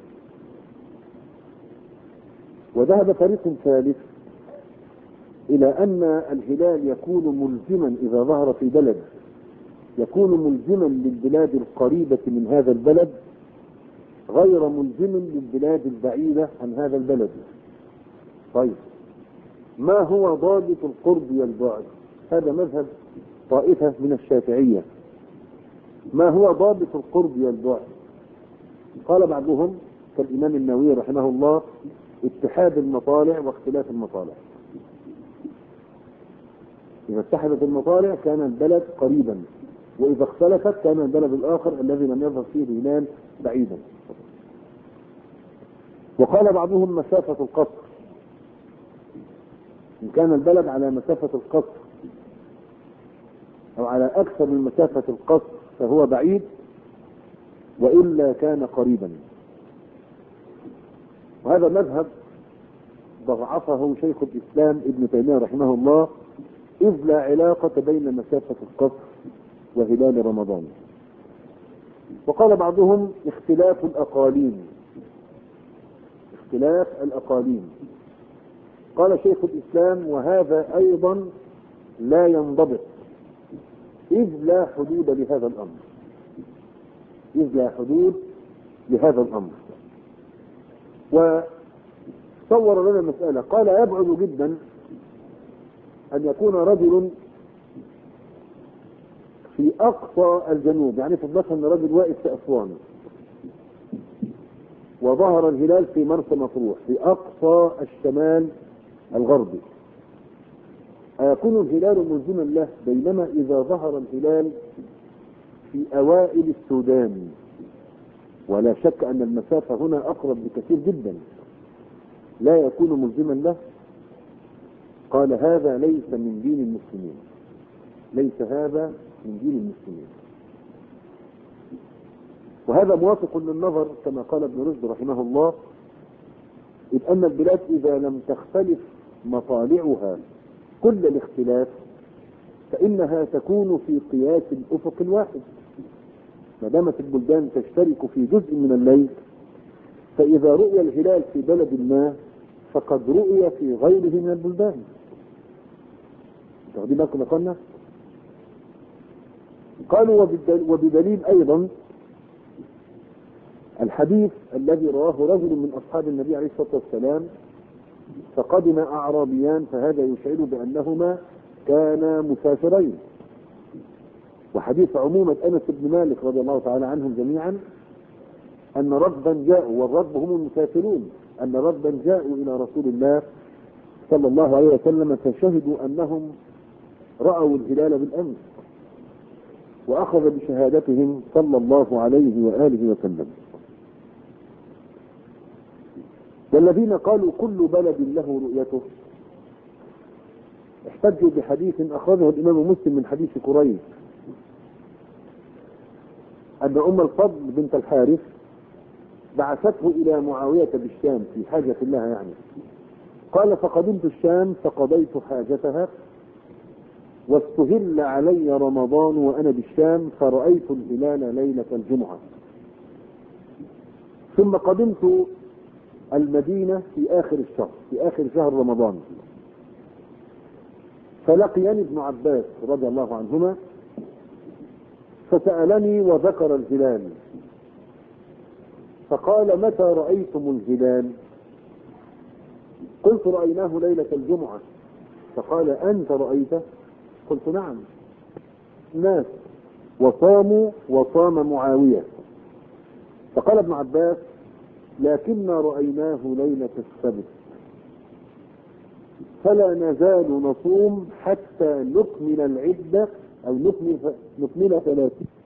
وذهب فريق ثالث إلى أن الهلال يكون ملزما إذا ظهر في بلد، يكون ملزما للبلاد القريبة من هذا البلد غير ملزم للبلاد البعيدة عن هذا البلد. طيب، ما هو ضابط القرب والبعد؟ هذا مذهب طائفة من الشافعية. ما هو ضابط القرب والبعد؟ قال بعضهم كالإمام النووي رحمه الله: اتحاد المطالع واختلاف المطالع. إذا اتحدت المطالع كان البلد قريبا، وإذا اختلفت كان البلد الآخر الذي لم يظهر فيه الهلال بعيدا. وقال بعضهم مسافة القصر، إن كان البلد على مسافة القصر أو على أكثر من مسافة القصر فهو بعيد، وإلا كان قريبا. وهذا مذهب ضعفه شيخ الإسلام ابن تيمية رحمه الله، إذ لا علاقة بين مسافة القصر وهلال رمضان. وقال بعضهم اختلاف الأقاليم، اختلاف الأقاليم. قال شيخ الإسلام: وهذا أيضا لا ينضبط، إذ لا حدود لهذا الأمر، إذ لا حدود لهذا الأمر. وصور لنا مسألة، قال: يبعد جدا أن يكون رجل في أقصى الجنوب، يعني في مثلا رجل واقف في أسوان وظهر الهلال في مرسى مطروح في أقصى الشمال الغربي، أيكون الهلال ملزما له؟ بينما إذا ظهر الهلال في أوائل السودان، ولا شك أن المسافة هنا أقرب بكثير جدا، لا يكون ملزما له؟ قال: هذا ليس من دين المسلمين، ليس هذا من دين المسلمين. وهذا موافق للنظر كما قال ابن رشد رحمه الله، إذ أن البلاد إذا لم تختلف مطالعها كل الاختلاف فإنها تكون في قياس الأفق الواحد. ما دامت البلدان تشترك في جزء من الليل، فإذا رؤي الهلال في بلد ما فقد رؤي في غيره من البلدان. تاخدين بالكم يا اخوانا؟ قالوا وبدليل أيضا الحديث الذي رواه رجل من أصحاب النبي عليه الصلاة والسلام، فقدم أعرابيان فهذا يشعر بأنهما كانا مسافرين. وحديث عمومة أنس بن مالك رضي الله تعالى عنهم جميعا أن ركبا جاءوا، والركب هم المسافرون، أن ركبا جاءوا إلى رسول الله صلى الله عليه وسلم فشهدوا أنهم رأوا الهلال بالأمس، وأخذ بشهادتهم صلى الله عليه وآله وسلم. والذين قالوا كل بلد له رؤيته احتجوا بحديث أخرجه الإمام مسلم من حديث كريب أن أم الفضل بنت الحارث بعثته إلى معاوية بالشام في حاجة لها يعني. قال فقدمت الشام فقضيت حاجتها واستهل علي رمضان وأنا بالشام فرأيت الهلال ليلة الجمعة، ثم قدمت المدينة في آخر الشهر في آخر شهر رمضان، فلقيني ابن عباس رضي الله عنهما فسألني وذكر الهلال، فقال متى رأيتم الهلال؟ قلت رأيناه ليلة الجمعة. فقال أنت رأيته؟ قلت نعم. ناس وصاموا وصام معاوية. فقال ابن عباس لكننا رأيناه ليلة السبت، فلا نزال نصوم حتى نكمل العدة أو نكمل نكمل ثلاثين